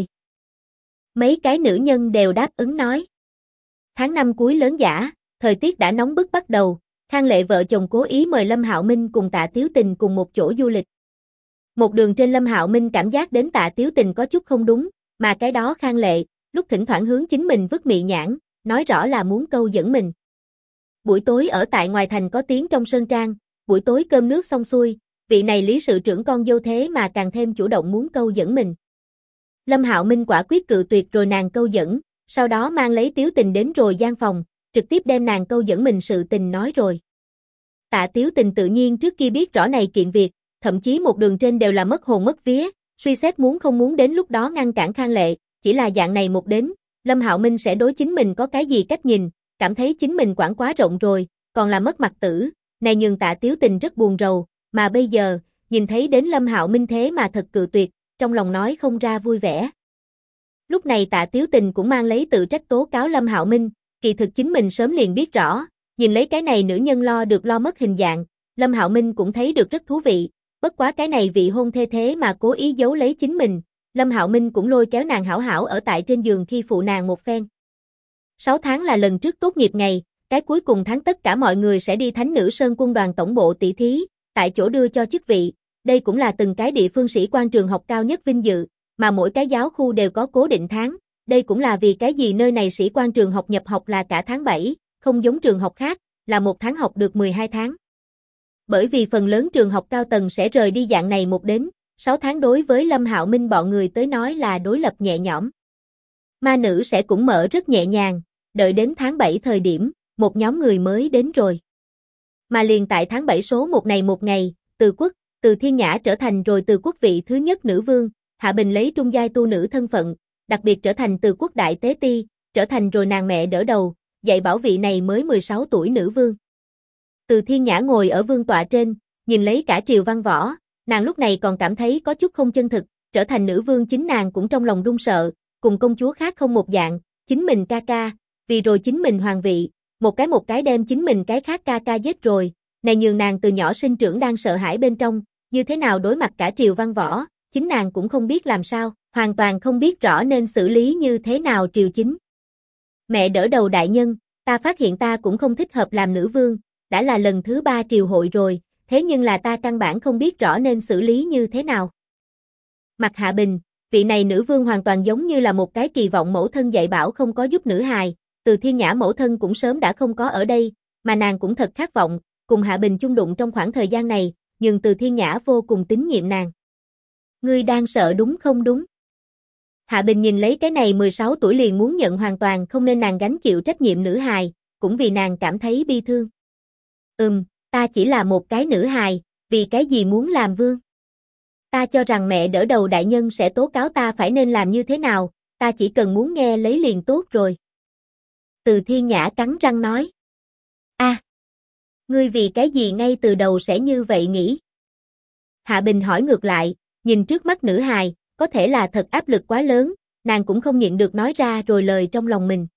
Mấy cái nữ nhân đều đáp ứng nói. Tháng 5 cuối lớn dã, thời tiết đã nóng bức bắt đầu, Khang Lệ vợ chồng cố ý mời Lâm Hạo Minh cùng Tạ Tiếu Tình cùng một chỗ du lịch. Một đường trên Lâm Hạo Minh cảm giác đến Tạ Tiếu Tình có chút không đúng, mà cái đó Khang Lệ, lúc thỉnh thoảng hướng chính mình vứt mị nhãn, nói rõ là muốn câu dẫn mình. Buổi tối ở tại ngoài thành có tiếng trong sơn trang, buổi tối cơm nước xong xuôi, vị này lý sự trưởng con dâu thế mà càng thêm chủ động muốn câu dẫn mình. Lâm Hạo Minh quả quyết cự tuyệt rồi nàng câu dẫn, sau đó mang lấy Tiếu Tình đến rồi gian phòng, trực tiếp đem nàng câu dẫn mình sự tình nói rồi. Tạ Tiếu Tình tự nhiên trước kia biết rõ này kiện việc, thậm chí một đường trên đều là mất hồn mất vía, suy xét muốn không muốn đến lúc đó ngăn cản Khang Lệ, chỉ là dạng này một đến, Lâm Hạo Minh sẽ đối chính mình có cái gì cách nhìn, cảm thấy chính mình quản quá rộng rồi, còn là mất mặt tử, này nhường Tạ Tiếu Tình rất buồn rầu, mà bây giờ, nhìn thấy đến Lâm Hạo Minh thế mà thật cự tuyệt, trong lòng nói không ra vui vẻ. Lúc này Tạ Tiếu Tình cũng mang lấy tự trách tố cáo Lâm Hạo Minh, kỳ thực chính mình sớm liền biết rõ, nhìn lấy cái này nữ nhân lo được lo mất hình dạng, Lâm Hạo Minh cũng thấy được rất thú vị, bất quá cái này vị hôn thê thế mà cố ý giấu lấy chính mình, Lâm Hạo Minh cũng lôi kéo nàng hảo hảo ở tại trên giường khi phụ nàng một phen. 6 tháng là lần trước tốt nghiệp ngày, cái cuối cùng tháng tất cả mọi người sẽ đi Thánh Nữ Sơn quân đoàn tổng bộ tỷ thí, tại chỗ đưa cho chức vị, đây cũng là từng cái địa phương sĩ quan trường học cao nhất vinh dự, mà mỗi cái giáo khu đều có cố định tháng, đây cũng là vì cái gì nơi này sĩ quan trường học nhập học là cả tháng 7, không giống trường học khác, là một tháng học được 12 tháng. Bởi vì phần lớn trường học cao tầng sẽ rời đi dạng này một đến, 6 tháng đối với Lâm Hạo Minh bọn người tới nói là đối lập nhẹ nhõm. Ma nữ sẽ cũng mở rất nhẹ nhàng, đợi đến tháng 7 thời điểm, một nhóm người mới đến rồi. Mà liền tại tháng 7 số 1 này một ngày, Từ Quốc, Từ Thiên Nhã trở thành rồi Từ Quốc vị thứ nhất nữ vương, Hạ Bình lấy trung giai tu nữ thân phận, đặc biệt trở thành Từ Quốc đại tế ti, trở thành rồi nàng mẹ đỡ đầu, dạy bảo vị này mới 16 tuổi nữ vương. Từ Thiên Nhã ngồi ở vương tọa trên, nhìn lấy cả triều văn võ, nàng lúc này còn cảm thấy có chút không chân thực, trở thành nữ vương chính nàng cũng trong lòng run sợ, cùng công chúa khác không một dạng, chính mình ca ca, vì rồi chính mình hoàng vị, một cái đem chính mình cái khác ca ca giết rồi, này nhường nàng từ nhỏ sinh trưởng đang sợ hãi bên trong, như thế nào đối mặt cả triều văn võ, chính nàng cũng không biết làm sao, hoàn toàn không biết rõ nên xử lý như thế nào triều chính. Mẹ đỡ đầu đại nhân, ta phát hiện ta cũng không thích hợp làm nữ vương, đã là lần thứ 3 triều hội rồi, thế nhưng là ta căn bản không biết rõ nên xử lý như thế nào. Mặt Hạ Bình, vị này nữ vương hoàn toàn giống như là một cái kỳ vọng mẫu thân dạy bảo không có giúp nữ hài, Từ Thiên Nhã mẫu thân cũng sớm đã không có ở đây, mà nàng cũng thật khát vọng, cùng Hạ Bình chung đụng trong khoảng thời gian này, nhưng Từ Thiên Nhã vô cùng tín nhiệm nàng. Ngươi đang sợ đúng không đúng? Hạ Bình nhìn lấy cái này 16 tuổi liền muốn nhận hoàn toàn không nên nàng gánh chịu trách nhiệm nữ hài, cũng vì nàng cảm thấy bi thương. Ta chỉ là một cái nữ hài, vì cái gì muốn làm vương? Ta cho rằng mẹ đỡ đầu đại nhân sẽ tố cáo ta phải nên làm như thế nào, ta chỉ cần muốn nghe lấy liền tốt rồi. Từ Thiên Nhã cắn răng nói. Ngươi vì cái gì ngay từ đầu sẽ như vậy nghĩ? Hạ Bình hỏi ngược lại, nhìn trước mắt nữ hài, có thể là thật áp lực quá lớn, nàng cũng không nhịn được nói ra rồi lời trong lòng mình.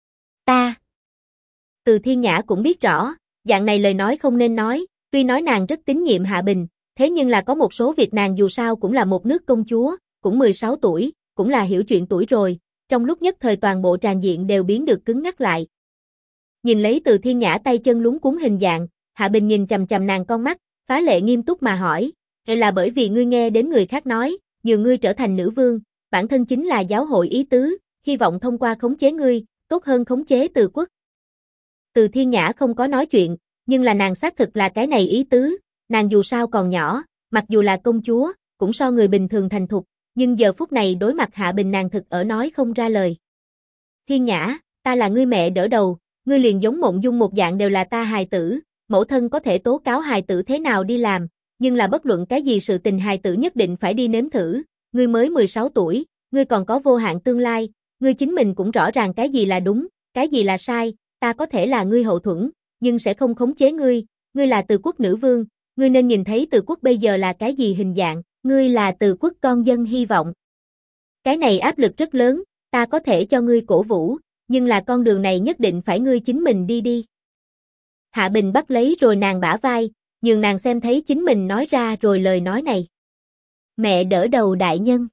Từ Thiên Nhã cũng biết rõ, dạng này lời nói không nên nói, tuy nói nàng rất tín nhiệm Hạ Bình, thế nhưng là có một số việc nàng dù sao cũng là một nước công chúa, cũng 16 tuổi, cũng là hiểu chuyện tuổi rồi, trong lúc nhất thời toàn bộ tràng diện đều biến được cứng ngắc lại. Nhìn lấy Từ Thiên Nhã tay chân luống cuống hình dạng, Hạ Bình nhìn chằm chằm nàng con mắt, phá lệ nghiêm túc mà hỏi, là bởi vì ngươi nghe đến người khác nói, nhường ngươi trở thành nữ vương, bản thân chính là giáo hội ý tứ, hy vọng thông qua khống chế ngươi, tốt hơn khống chế Từ Quốc. Từ Thiên Nhã không có nói chuyện, nhưng là nàng xác thực là cái này ý tứ, nàng dù sao còn nhỏ, mặc dù là công chúa, cũng so người bình thường thành thục, nhưng giờ phút này đối mặt Hạ Bình nàng thực ở nói không ra lời. Thiên Nhã, ta là ngươi mẹ đỡ đầu, ngươi liền giống Mộng Dung một dạng đều là ta hài tử, mẫu thân có thể tố cáo hài tử thế nào đi làm, nhưng là bất luận cái gì sự tình hài tử nhất định phải đi nếm thử, ngươi mới 16 tuổi, ngươi còn có vô hạn tương lai, ngươi chính mình cũng rõ ràng cái gì là đúng, cái gì là sai, ta có thể là ngươi hậu thuẫn, nhưng sẽ không khống chế ngươi là Từ Quốc nữ vương, ngươi nên nhìn thấy Từ Quốc bây giờ là cái gì hình dạng, ngươi là Từ Quốc con dân hy vọng. Cái này áp lực rất lớn, ta có thể cho ngươi cổ vũ, nhưng là con đường này nhất định phải ngươi chính mình đi đi. Hạ Bình bắt lấy rồi nàng bả vai, nhường nàng xem thấy chính mình nói ra rồi lời nói này. Mẹ đỡ đầu đại nhân.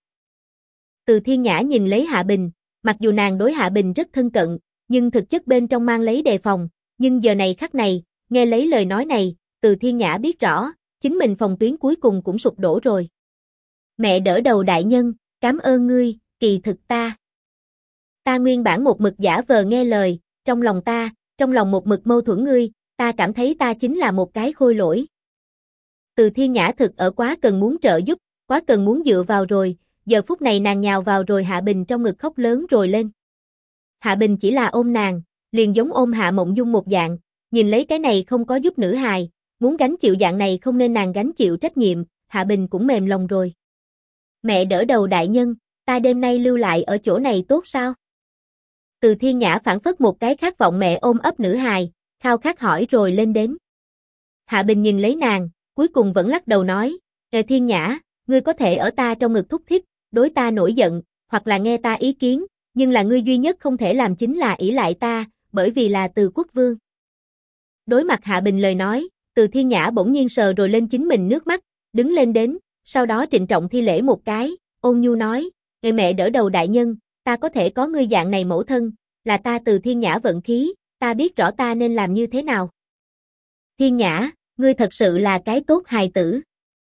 Từ Thiên Nhã nhìn lấy Hạ Bình, mặc dù nàng đối Hạ Bình rất thân cận, nhưng thực chất bên trong mang lấy đề phòng, nhưng giờ này khắc này, nghe lấy lời nói này, Từ Thiên Nhã biết rõ, chính mình phòng tuyến cuối cùng cũng sụp đổ rồi. Mẹ đỡ đầu đại nhân, cảm ơn ngươi, kỳ thực ta. Ta nguyên bản một mực giả vờ nghe lời, trong lòng một mực mâu thuẫn ngươi, ta cảm thấy ta chính là một cái khôi lỗi. Từ Thiên Nhã thực ở quá cần muốn trợ giúp, quá cần muốn dựa vào rồi, giờ phút này nàng nhào vào rồi Hạ Bình trong ngực khóc lớn rồi lên. Hạ Bình chỉ là ôm nàng, liền giống ôm Hạ Mộng Dung một dạng, nhìn lấy cái này không có giúp nữ hài, muốn gánh chịu dạng này không nên nàng gánh chịu trách nhiệm, Hạ Bình cũng mềm lòng rồi. Mẹ đỡ đầu đại nhân, ta đêm nay lưu lại ở chỗ này tốt sao? Từ Thiên Nhã phản phất một cái khát vọng mẹ ôm ấp nữ hài, khao khát hỏi rồi lên đến. Hạ Bình nhìn lấy nàng, cuối cùng vẫn lắc đầu nói, Thiên Nhã, ngươi có thể ở ta trong ngực thúc thích, đối ta nổi giận, hoặc là nghe ta ý kiến, nhưng là ngươi duy nhất không thể làm chính là ỷ lại ta, bởi vì là Từ Quốc Vương. Đối mặt Hạ Bình lời nói, Từ Thiên Nhã bỗng nhiên sờ rồi lên chính mình nước mắt, đứng lên đến, sau đó trịnh trọng thi lễ một cái, ôn nhu nói, người mẹ đỡ đầu đại nhân, ta có thể có ngươi dạng này mẫu thân, là ta Từ Thiên Nhã vận khí, ta biết rõ ta nên làm như thế nào. Thiên Nhã, ngươi thật sự là cái tốt hài tử.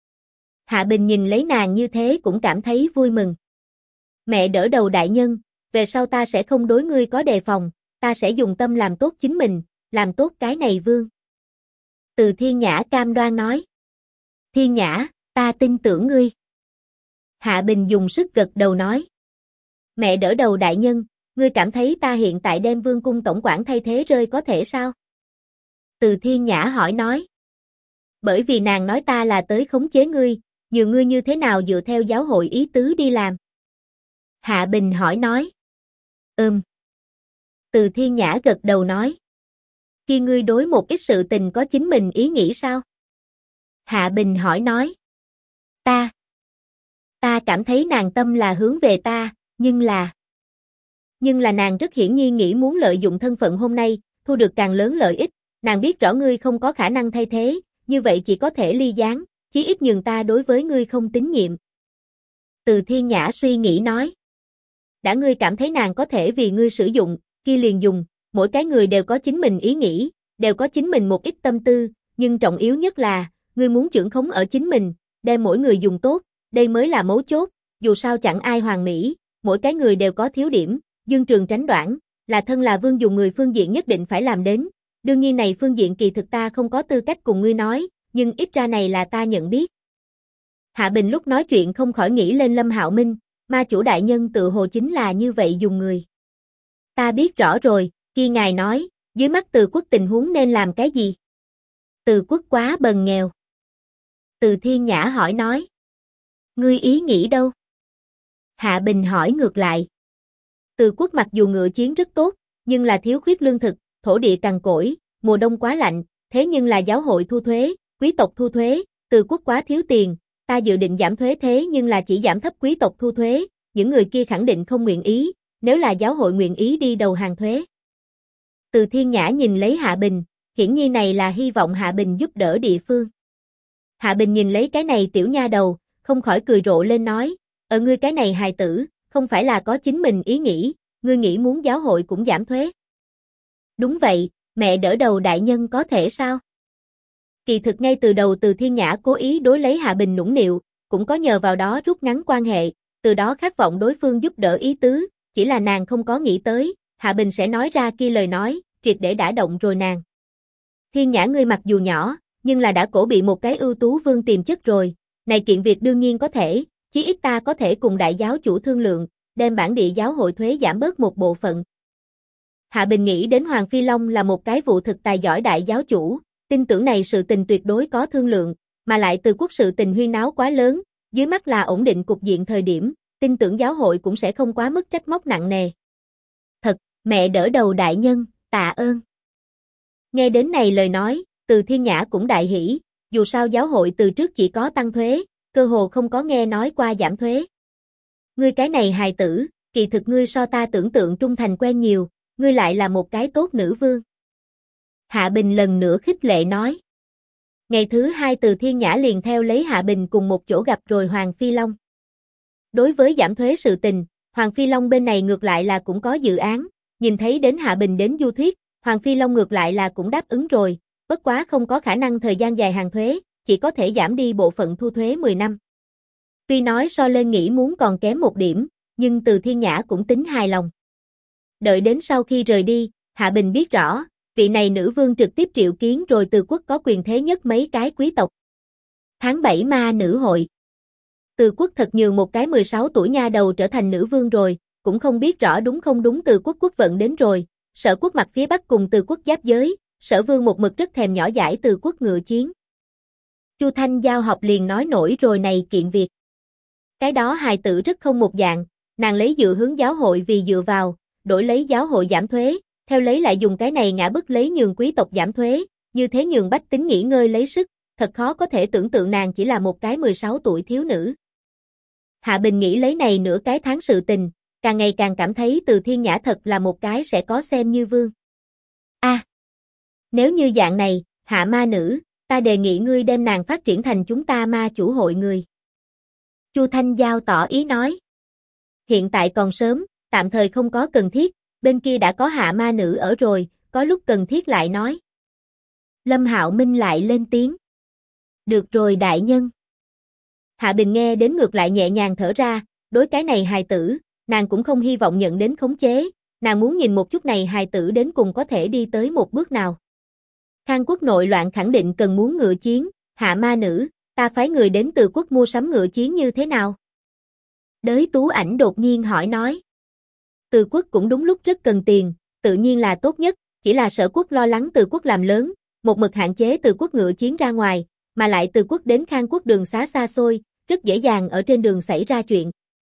Hạ Bình nhìn lấy nàng như thế cũng cảm thấy vui mừng. Mẹ đỡ đầu đại nhân, về sau ta sẽ không đối ngươi có đề phòng, ta sẽ dùng tâm làm tốt chính mình, làm tốt cái này vương. Từ Thiên Nhã cam đoan nói. Thiên Nhã, ta tin tưởng ngươi. Hạ Bình dùng sức gật đầu nói. Mẹ đỡ đầu đại nhân, ngươi cảm thấy ta hiện tại đem vương cung tổng quản thay thế rơi có thể sao? Từ Thiên Nhã hỏi nói. Bởi vì nàng nói ta là tới khống chế ngươi, nhường ngươi như thế nào dựa theo giáo hội ý tứ đi làm. Hạ Bình hỏi nói. Từ Thiên Nhã gật đầu nói. Khi ngươi đối một ít sự tình có chính mình ý nghĩ sao? Hạ Bình hỏi nói. Ta cảm thấy nàng tâm là hướng về ta, nhưng là nàng rất hiển nhiên nghĩ muốn lợi dụng thân phận hôm nay, thu được càng lớn lợi ích, nàng biết rõ ngươi không có khả năng thay thế, như vậy chỉ có thể ly gián, chí ít nhường ta đối với ngươi không tín nhiệm. Từ Thiên Nhã suy nghĩ nói. Đã ngươi cảm thấy nàng có thể vì ngươi sử dụng, kia liền dùng, mỗi cái người đều có chính mình ý nghĩ, đều có chính mình một ít tâm tư, nhưng trọng yếu nhất là, ngươi muốn trưởng khống ở chính mình, đem mỗi người dùng tốt, đây mới là mấu chốt, dù sao chẳng ai hoàn mỹ, mỗi cái người đều có thiếu điểm, dương trường tránh đoạn, là thân là vương dùng người phương diện nhất định phải làm đến, đương nhiên này phương diện kỳ thực ta không có tư cách cùng ngươi nói, nhưng ít ra này là ta nhận biết. Hạ Bình lúc nói chuyện không khỏi nghĩ lên Lâm Hạo Minh, ma chủ đại nhân tự hồ chính là như vậy dùng người. Ta biết rõ rồi, khi ngài nói, dưới mắt Từ Quốc tình huống nên làm cái gì? Từ Quốc quá bần nghèo. Từ Thiên Nhã hỏi nói. Ngươi ý nghĩ đâu? Hạ Bình hỏi ngược lại. Từ Quốc mặc dù ngựa chiến rất tốt, nhưng là thiếu khuyết lương thực, thổ địa cằn cỗi, mùa đông quá lạnh, thế nhưng là giáo hội thu thuế, quý tộc thu thuế, Từ Quốc quá thiếu tiền, ta dự định giảm thuế thế nhưng là chỉ giảm thấp quý tộc thu thuế, những người kia khẳng định không nguyện ý, nếu là giáo hội nguyện ý đi đầu hàng thuế. Từ Thiên Nhã nhìn lấy Hạ Bình, hiển nhiên này là hy vọng Hạ Bình giúp đỡ địa phương. Hạ Bình nhìn lấy cái này tiểu nha đầu, không khỏi cười rộ lên nói, ngươi cái này hài tử, không phải là có chính mình ý nghĩ, ngươi nghĩ muốn giáo hội cũng giảm thuế. Đúng vậy, mẹ đỡ đầu đại nhân có thể sao? Kỳ thực ngay từ đầu Từ Thiên Nhã cố ý đối lấy Hạ Bình nũng nịu, cũng có nhờ vào đó rút ngắn quan hệ, từ đó khát vọng đối phương giúp đỡ ý tứ, chỉ là nàng không có nghĩ tới, Hạ Bình sẽ nói ra kia lời nói, triệt để đả động rồi nàng. Thiên Nhã ngươi mặc dù nhỏ, nhưng là đã cổ bị một cái ưu tú vương tiềm chất rồi, này kiện việc đương nhiên có thể, chí ít ta có thể cùng đại giáo chủ thương lượng, đem bản địa giáo hội thuế giảm bớt một bộ phận. Hạ Bình nghĩ đến Hoàng Phi Long là một cái vụ thực tài giỏi đại giáo chủ, tin tưởng này sự tình tuyệt đối có thương lượng, mà lại Từ Quốc sự tình huyên náo quá lớn, dưới mắt là ổn định cục diện thời điểm, tin tưởng giáo hội cũng sẽ không quá mức trách móc nặng nề. Thật, mẹ đỡ đầu đại nhân, tạ ơn. Nghe đến này lời nói, Từ Thiên Nhã cũng đại hỉ, dù sao giáo hội từ trước chỉ có tăng thuế, cơ hồ không có nghe nói qua giảm thuế. Ngươi cái này hài tử, kỳ thực ngươi so ta tưởng tượng trung thành quen nhiều, ngươi lại là một cái tốt nữ vương. Hạ Bình lần nữa khích lệ nói. Ngày thứ hai Từ Thiên Nhã liền theo lấy Hạ Bình cùng một chỗ gặp rồi Hoàng Phi Long. Đối với giảm thuế sự tình, Hoàng Phi Long bên này ngược lại là cũng có dự án, nhìn thấy đến Hạ Bình đến du thuyết, Hoàng Phi Long ngược lại là cũng đáp ứng rồi, bất quá không có khả năng thời gian dài hàng thuế, chỉ có thể giảm đi bộ phận thu thuế 10 năm. Tuy nói so lên nghĩ muốn còn kém một điểm, nhưng Từ Thiên Nhã cũng tính hài lòng. Đợi đến sau khi rời đi, Hạ Bình biết rõ, vị này nữ vương trực tiếp triệu kiến rồi Từ quốc có quyền thế nhất mấy cái quý tộc. Tháng 7 ma nữ hội. Từ quốc thật nhường một cái 16 tuổi nha đầu trở thành nữ vương rồi, cũng không biết rõ đúng không đúng. Từ quốc quốc vận đến rồi, Sở quốc mặt phía bắc cùng Từ quốc giáp giới, Sở vương một mực rất thèm nhỏ dãi Từ quốc ngựa chiến. Chu Thanh Giao học liền nói nổi rồi này kiện việc. Cái đó hài tử rất không một dạng, nàng lấy dựa hướng giáo hội vì dựa vào, đổi lấy giáo hội giảm thuế, theo lấy lại dùng cái này ngã bức lấy nhường quý tộc giảm thuế, như thế nhường bách tính nghỉ ngơi lấy sức, thật khó có thể tưởng tượng nàng chỉ là một cái 16 tuổi thiếu nữ. Hạ Bình nghĩ lấy này nửa cái tháng sự tình, càng ngày càng cảm thấy Từ Thiên Nhã thật là một cái sẽ có xem như vương. Nếu như dạng này, Hạ ma nữ, ta đề nghị ngươi đem nàng phát triển thành chúng ta ma chủ hội người. Chu Thanh Giao tỏ ý nói. Hiện tại còn sớm, tạm thời không có cần thiết, bên kia đã có Hạ ma nữ ở rồi, có lúc cần thiết lại nói. Lâm Hạo Minh lại lên tiếng. Được rồi đại nhân. Hạ Bình nghe đến ngược lại nhẹ nhàng thở ra, đối cái này hài tử, nàng cũng không hy vọng nhận đến khống chế, nàng muốn nhìn một chút này hài tử đến cùng có thể đi tới một bước nào. Khang quốc nội loạn khẳng định cần muốn ngựa chiến, Hạ ma nữ, ta phái người đến Từ quốc mua sắm ngựa chiến như thế nào? Đới Tú Ảnh đột nhiên hỏi nói. Từ quốc cũng đúng lúc rất cần tiền, tự nhiên là tốt nhất, chỉ là Sở quốc lo lắng Từ quốc làm lớn, một mực hạn chế Từ quốc ngựa chiến ra ngoài, mà lại Từ quốc đến Khang quốc đường xá xa xôi, rất dễ dàng ở trên đường xảy ra chuyện.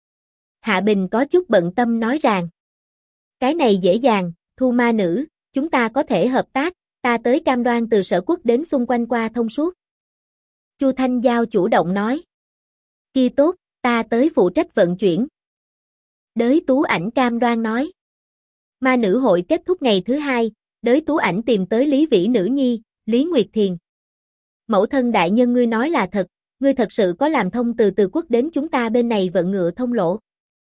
Hạ Bình có chút bận tâm nói rằng, cái này dễ dàng, Thu ma nữ, chúng ta có thể hợp tác, ta tới cam đoan từ Sở quốc đến xung quanh qua thông suốt. Chu Thanh Giao chủ động nói, kia tốt, ta tới phụ trách vận chuyển. Đới Tú Ảnh cam đoan nói. Ma nữ hội kết thúc ngày thứ hai, Đới Tú Ảnh tìm tới Lý Vĩ nữ nhi, Lý Nguyệt Thiền. Mẫu thân đại nhân ngươi nói là thật, ngươi thật sự có làm thông từ Từ quốc đến chúng ta bên này vận ngựa thông lỗ.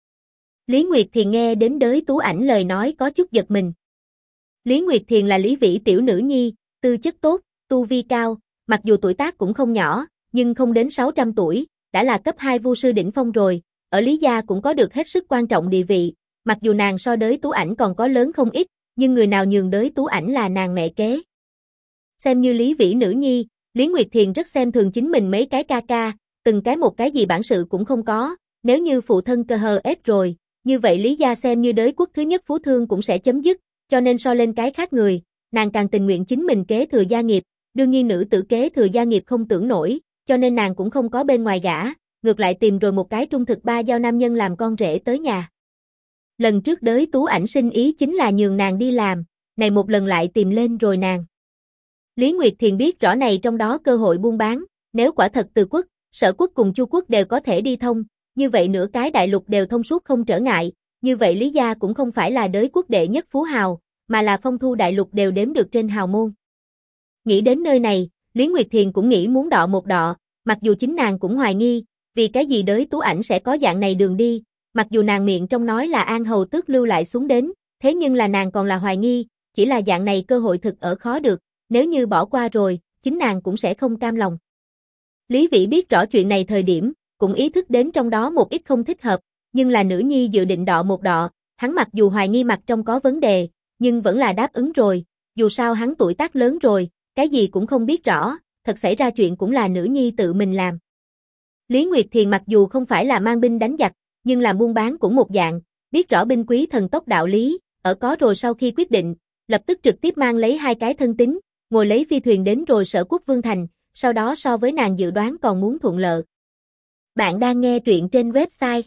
Lý Nguyệt Thiền nghe đến Đới Tú Ảnh lời nói có chút giật mình. Lý Nguyệt Thiền là Lý Vĩ tiểu nữ nhi, tư chất tốt, tu vi cao, mặc dù tuổi tác cũng không nhỏ, nhưng không đến 600 tuổi, đã là cấp 2 vu sư đỉnh phong rồi, ở Lý gia cũng có được hết sức quan trọng địa vị, mặc dù nàng so Đới Tú Ảnh còn có lớn không ít, nhưng người nào nhường Đới Tú Ảnh là nàng mẹ kế. Xem như Lý Vĩ nữ nhi, Lý Nguyệt Thiền rất xem thường chính mình mấy cái ca ca, từng cái một cái gì bản sự cũng không có, nếu như phụ thân cơ hờ ết rồi, như vậy Lý gia xem như đới quốc thứ nhất phú thương cũng sẽ chấm dứt, cho nên so lên cái khác người, nàng càng tình nguyện chính mình kế thừa gia nghiệp, đương nhiên nữ tử kế thừa gia nghiệp không tưởng nổi, cho nên nàng cũng không có bên ngoài gả, ngược lại tìm rồi một cái trung thực ba giao nam nhân làm con rể tới nhà. Lần trước Đới Tú Ảnh sinh ý chính là nhường nàng đi làm, này một lần lại tìm lên rồi nàng. Lý Nguyệt Thiền biết rõ này trong đó cơ hội buôn bán, nếu quả thật Từ quốc, Sở quốc cùng Chu quốc đều có thể đi thông, như vậy nửa cái đại lục đều thông suốt không trở ngại, như vậy Lý gia cũng không phải là đới quốc đệ nhất phú hào, mà là phong thu đại lục đều đếm được trên hào môn. Nghĩ đến nơi này, Lý Nguyệt Thiền cũng nghĩ muốn đọ một đọ, mặc dù chính nàng cũng hoài nghi, vì cái gì Đới Tú Ảnh sẽ có dạng này đường đi, mặc dù nàng miệng trong nói là An Hầu Tước lưu lại xuống đến, thế nhưng là nàng còn là hoài nghi, chỉ là dạng này cơ hội thực ở khó được, nếu như bỏ qua rồi, chính nàng cũng sẽ không cam lòng. Lý Vĩ biết rõ chuyện này thời điểm, cũng ý thức đến trong đó một ít không thích hợp, nhưng là nữ nhi dự định đọ một đọ, hắn mặc dù hoài nghi mặt trong có vấn đề, nhưng vẫn là đáp ứng rồi, dù sao hắn tuổi tác lớn rồi, cái gì cũng không biết rõ, thật xảy ra chuyện cũng là nữ nhi tự mình làm. Lý Nguyệt Thiền mặc dù không phải là mang binh đánh giặc, nhưng làm buôn bán cũng một dạng, biết rõ binh quý thần tốc đạo lý, ở có rồi sau khi quyết định, lập tức trực tiếp mang lấy hai cái thân tín, ngồi lấy phi thuyền đến rồi Sở quốc Vương Thành, sau đó so với nàng dự đoán còn muốn thuận lợi. Bạn đang nghe truyện trên website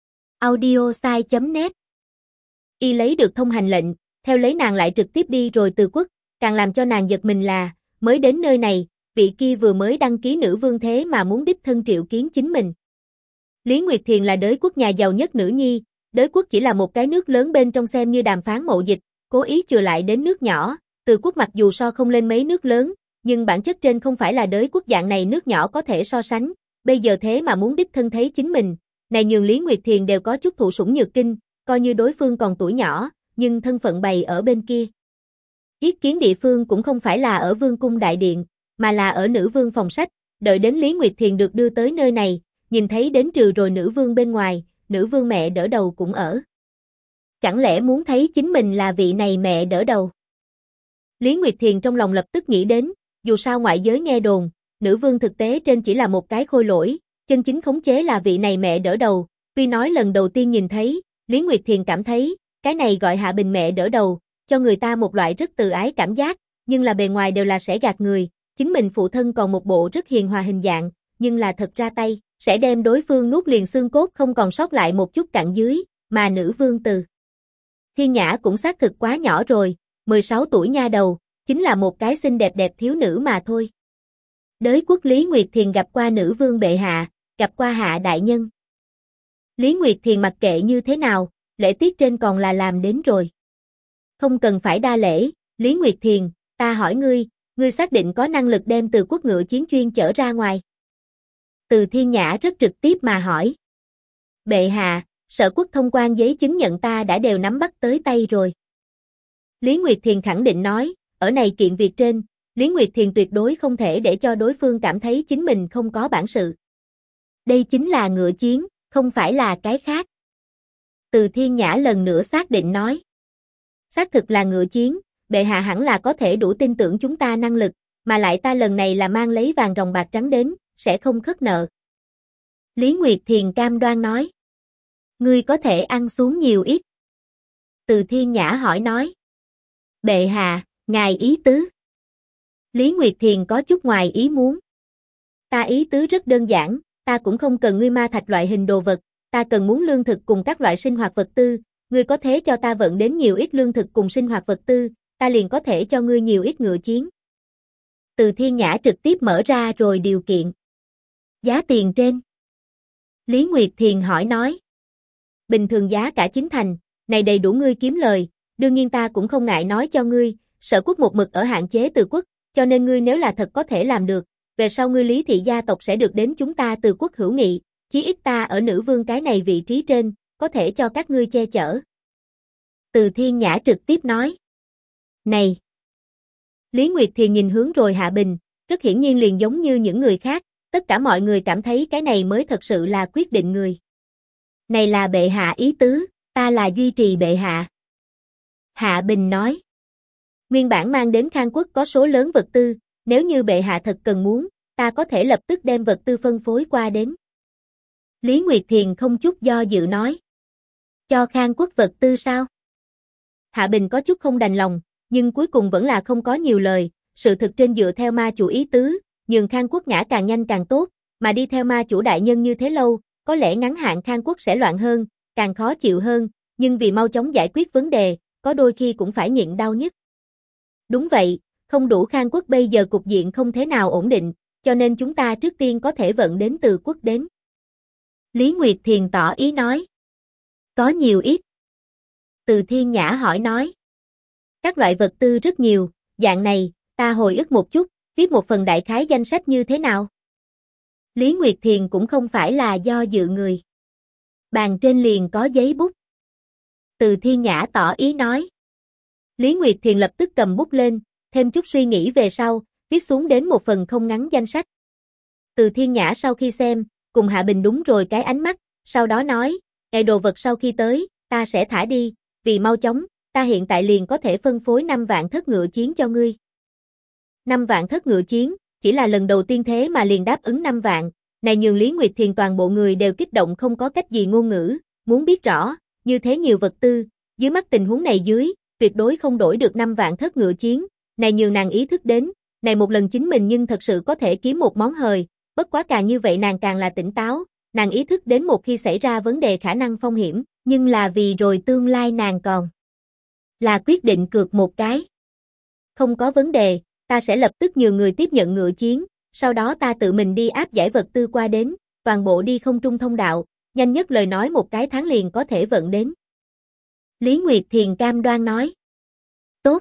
audiosai.net. Y lấy được thông hành lệnh, theo lấy nàng lại trực tiếp đi rồi Từ quốc, càng làm cho nàng giật mình là, mới đến nơi này, vị kia vừa mới đăng ký nữ vương thế mà muốn đích thân triệu kiến chính mình. Lý Nguyệt Thiền là đới quốc nhà giàu nhất nữ nhi, đới quốc chỉ là một cái nước lớn bên trong xem như đàm phán mậu dịch, cố ý chừa lại đến nước nhỏ, Từ quốc mặc dù so không lên mấy nước lớn, nhưng bản chất trên không phải là đới quốc dạng này nước nhỏ có thể so sánh, bây giờ thế mà muốn đích thân thấy chính mình, này nhường Lý Nguyệt Thiền đều có chút thụ sủng nhược kinh, coi như đối phương còn tuổi nhỏ, nhưng thân phận bày ở bên kia. Yết kiến địa phương cũng không phải là ở Vương cung đại điện, mà là ở nữ vương phòng sách, đợi đến Lý Nguyệt Thiền được đưa tới nơi này, nhìn thấy đến trừ rồi nữ vương bên ngoài, nữ vương mẹ đỡ đầu cũng ở. Chẳng lẽ muốn thấy chính mình là vị này mẹ đỡ đầu? Lý Nguyệt Thiền trong lòng lập tức nghĩ đến, dù sao ngoại giới nghe đồn, nữ vương thực tế trên chỉ là một cái khôi lỗi, chân chính khống chế là vị này mẹ đỡ đầu, tuy nói lần đầu tiên nhìn thấy, Lý Nguyệt Thiền cảm thấy, cái này gọi Hạ Bình mẹ đỡ đầu, cho người ta một loại rất từ ái cảm giác, nhưng là bề ngoài đều là sẽ gạt người, chính mình phụ thân còn một bộ rất hiền hòa hình dạng, nhưng là thật ra tay, sẽ đem đối phương nuốt liền xương cốt không còn sót lại một chút cặn dưới, mà nữ vương Từ Thiên Nhã cũng xác thực quá nhỏ rồi, 16 tuổi nha đầu, chính là một cái xinh đẹp đẹp thiếu nữ mà thôi. Đới quốc Lý Nguyệt Thiền gặp qua nữ vương bệ hạ, gặp qua hạ đại nhân. Lý Nguyệt Thiền mặc kệ như thế nào, lễ tiết trên còn là làm đến rồi. Không cần phải đa lễ, Lý Nguyệt Thiền, ta hỏi ngươi xác định có năng lực đem Từ quốc ngựa chiến chuyên chở ra ngoài? Từ Thiên Nhã rất trực tiếp mà hỏi. Bệ hạ, sở quốc thông quan giấy chứng nhận ta đã đều nắm bắt tới tay rồi. Lý Nguyệt Thiền khẳng định nói, ở này kiện việc trên, Lý Nguyệt Thiền tuyệt đối không thể để cho đối phương cảm thấy chính mình không có bản sự. Đây chính là ngựa chiến, không phải là cái khác. Từ Thiên Nhã lần nữa xác định nói. Xác thực là ngựa chiến, bệ hạ hẳn là có thể đủ tin tưởng chúng ta năng lực, mà lại ta lần này là mang lấy vàng ròng bạc trắng đến, sẽ không khất nợ. Lý Nguyệt Thiền cam đoan nói. Ngươi có thể ăn xuống nhiều ít. Từ Thiên Nhã hỏi nói. Bệ hạ, ngài ý tứ. Lý Nguyệt Thiền có chút ngoài ý muốn. Ta ý tứ rất đơn giản, ta cũng không cần ngươi ma thạch loại hình đồ vật, ta cần muốn lương thực cùng các loại sinh hoạt vật tư, ngươi có thể cho ta vận đến nhiều ít lương thực cùng sinh hoạt vật tư, ta liền có thể cho ngươi nhiều ít ngựa chiến. Từ Thiên Nhã trực tiếp mở ra rồi điều kiện. Giá tiền trên. Lý Nguyệt Thiền hỏi nói. Bình thường giá cả 9 thành, này đầy đủ ngươi kiếm lời, đương nhiên ta cũng không ngại nói cho ngươi, sở quốc một mực ở hạn chế Từ quốc, cho nên ngươi nếu là thật có thể làm được, về sau ngươi Lý thị gia tộc sẽ được đến chúng ta Từ quốc hữu nghị, chí ít ta ở nữ vương cái này vị trí trên, có thể cho các ngươi che chở. Từ Thiên Nhã trực tiếp nói. Này! Lý Nguyệt Thiền nhìn hướng rồi Hạ Bình, rất hiển nhiên liền giống như những người khác, tất cả mọi người cảm thấy cái này mới thật sự là quyết định người. Này là bệ hạ ý tứ, ta là duy trì bệ hạ. Hạ Bình nói. Nguyên bản mang đến Khang quốc có số lớn vật tư, nếu như bệ hạ thật cần muốn, ta có thể lập tức đem vật tư phân phối qua đến. Lý Nguyệt Thiền không chút do dự nói. Cho Khang quốc vật tư sao? Hạ Bình có chút không đành lòng, nhưng cuối cùng vẫn là không có nhiều lời, sự thực trên dựa theo ma chủ ý tứ, nhường Khang quốc ngã càng nhanh càng tốt, mà đi theo ma chủ đại nhân như thế lâu, có lẽ ngắn hạn Khang quốc sẽ loạn hơn, càng khó chịu hơn, nhưng vì mau chóng giải quyết vấn đề, có đôi khi cũng phải nhịn đau nhất. Đúng vậy, không đủ Khang quốc bây giờ cục diện không thế nào ổn định, cho nên chúng ta trước tiên có thể vận đến Từ quốc đến. Lý Nguyệt Thiền tỏ ý nói. Có nhiều ít. Từ Thiên Nhã hỏi nói. Các loại vật tư rất nhiều, dạng này, ta hồi ức một chút, viết một phần đại khái danh sách như thế nào? Lý Nguyệt Thiền cũng không phải là do dự người. Bàn trên liền có giấy bút. Từ Thiên Nhã tỏ ý nói. Lý Nguyệt Thiền lập tức cầm bút lên, thêm chút suy nghĩ về sau, viết xuống đến một phần không ngắn danh sách. Từ Thiên Nhã sau khi xem, cùng Hạ Bình đúng rồi cái ánh mắt, sau đó nói, ngày đồ vật sau khi tới, ta sẽ thả đi, vì mau chóng, ta hiện tại liền có thể phân phối 5 vạn thất ngựa chiến cho ngươi. 5 vạn thất ngựa chiến, chỉ là lần đầu tiên thế mà liền đáp ứng 5 vạn, này nhường Lý Nguyệt Thiền toàn bộ người đều kích động không có cách gì ngôn ngữ, muốn biết rõ, như thế nhiều vật tư, dưới mắt tình huống này dưới, tuyệt đối không đổi được 5 vạn thất ngựa chiến, này nhường nàng ý thức đến, này một lần chính mình nhưng thật sự có thể kiếm một món hời, bất quá càng như vậy nàng càng là tỉnh táo, nàng ý thức đến một khi xảy ra vấn đề khả năng phong hiểm, nhưng là vì rồi tương lai nàng còn là quyết định cược một cái. Không có vấn đề, ta sẽ lập tức nhường người tiếp nhận ngựa chiến, sau đó ta tự mình đi áp giải vật tư qua đến, toàn bộ đi không trung thông đạo, nhanh nhất lời nói một cái tháng liền có thể vận đến. Lý Nguyệt Thiền cam đoan nói. Tốt.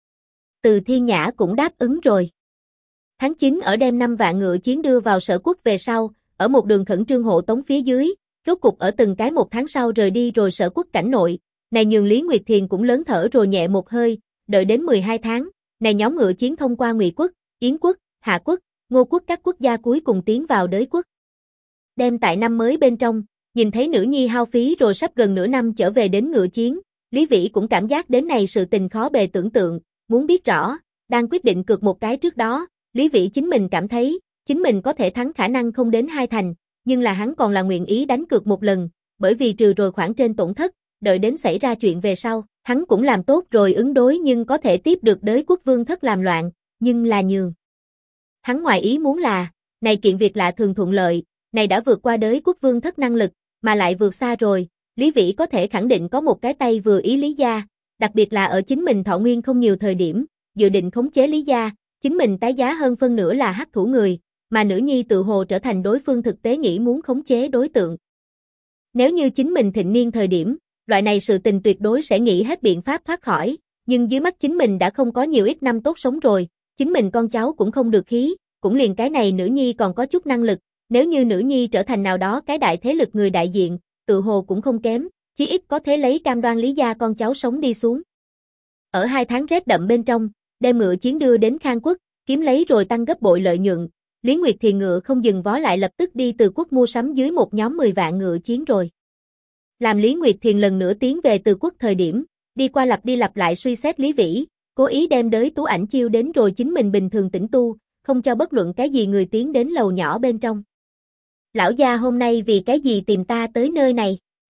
Từ Thiên Nhã cũng đáp ứng rồi. Tháng 9 ở đem 5 vạn ngựa chiến đưa vào sở quốc về sau, ở một đường khẩn trương hộ tống phía dưới, rốt cục ở từng cái một tháng sau rời đi rồi sở quốc cảnh nội. Này nhường Lý Nguyệt Thiền cũng lớn thở rồi nhẹ một hơi, đợi đến 12 tháng, này nhóm ngựa chiến thông qua Ngụy quốc, Yến quốc, Hạ quốc, Ngô quốc các quốc gia cuối cùng tiến vào Đới quốc. Đem tại năm mới bên trong, nhìn thấy nữ nhi hao phí rồi sắp gần nửa năm trở về đến ngựa chiến, Lý Vĩ cũng cảm giác đến này sự tình khó bề tưởng tượng, muốn biết rõ, đang quyết định cược một cái trước đó, Lý Vĩ chính mình cảm thấy, chính mình có thể thắng khả năng không đến 2 thành, nhưng là hắn còn là nguyện ý đánh cược một lần, bởi vì trừ rồi khoản trên tổn thất, đợi đến xảy ra chuyện về sau, hắn cũng làm tốt rồi ứng đối nhưng có thể tiếp được Đới quốc vương thất làm loạn, nhưng là nhường. Hắn ngoài ý muốn là, này kiện việc lạ thường thuận lợi, này đã vượt qua Đới quốc vương thất năng lực, mà lại vượt xa rồi, Lý Vĩ có thể khẳng định có một cái tay vừa ý Lý gia, đặc biệt là ở chính mình thọ nguyên không nhiều thời điểm, dự định khống chế Lý gia, chính mình tái giá hơn phân nửa là hắc thủ người, mà nữ nhi tự hồ trở thành đối phương thực tế nghĩ muốn khống chế đối tượng. Nếu như chính mình thịnh niên thời điểm, loại này sự tình tuyệt đối sẽ nghĩ hết biện pháp thoát khỏi, nhưng dưới mắt chính mình đã không có nhiều ít năm tốt sống rồi, chính mình con cháu cũng không được khí, cũng liền cái này nữ nhi còn có chút năng lực, nếu như nữ nhi trở thành nào đó cái đại thế lực người đại diện, tự hồ cũng không kém, chí ít có thể lấy cam đoan Lý gia con cháu sống đi xuống. Ở 2 tháng rét đậm bên trong, đem ngựa chiến đưa đến Khang quốc, kiếm lấy rồi tăng gấp bội lợi nhuận, Lý Nguyệt Thiền ngựa không dừng vó lại lập tức đi Từ quốc mua sắm dưới một nhóm 10 vạn ngựa chiến rồi. Làm Lý Nguyệt Thiền lần nữa tiến về Từ quốc thời điểm, đi qua lặp đi lặp lại suy xét Lý Vĩ, cố ý đem Đới Tú Ảnh chiêu đến rồi chính mình bình thường tĩnh tu, không cho bất luận cái gì người tiến đến lầu nhỏ bên trong. Lão gia hôm nay vì cái gì tìm ta tới nơi này?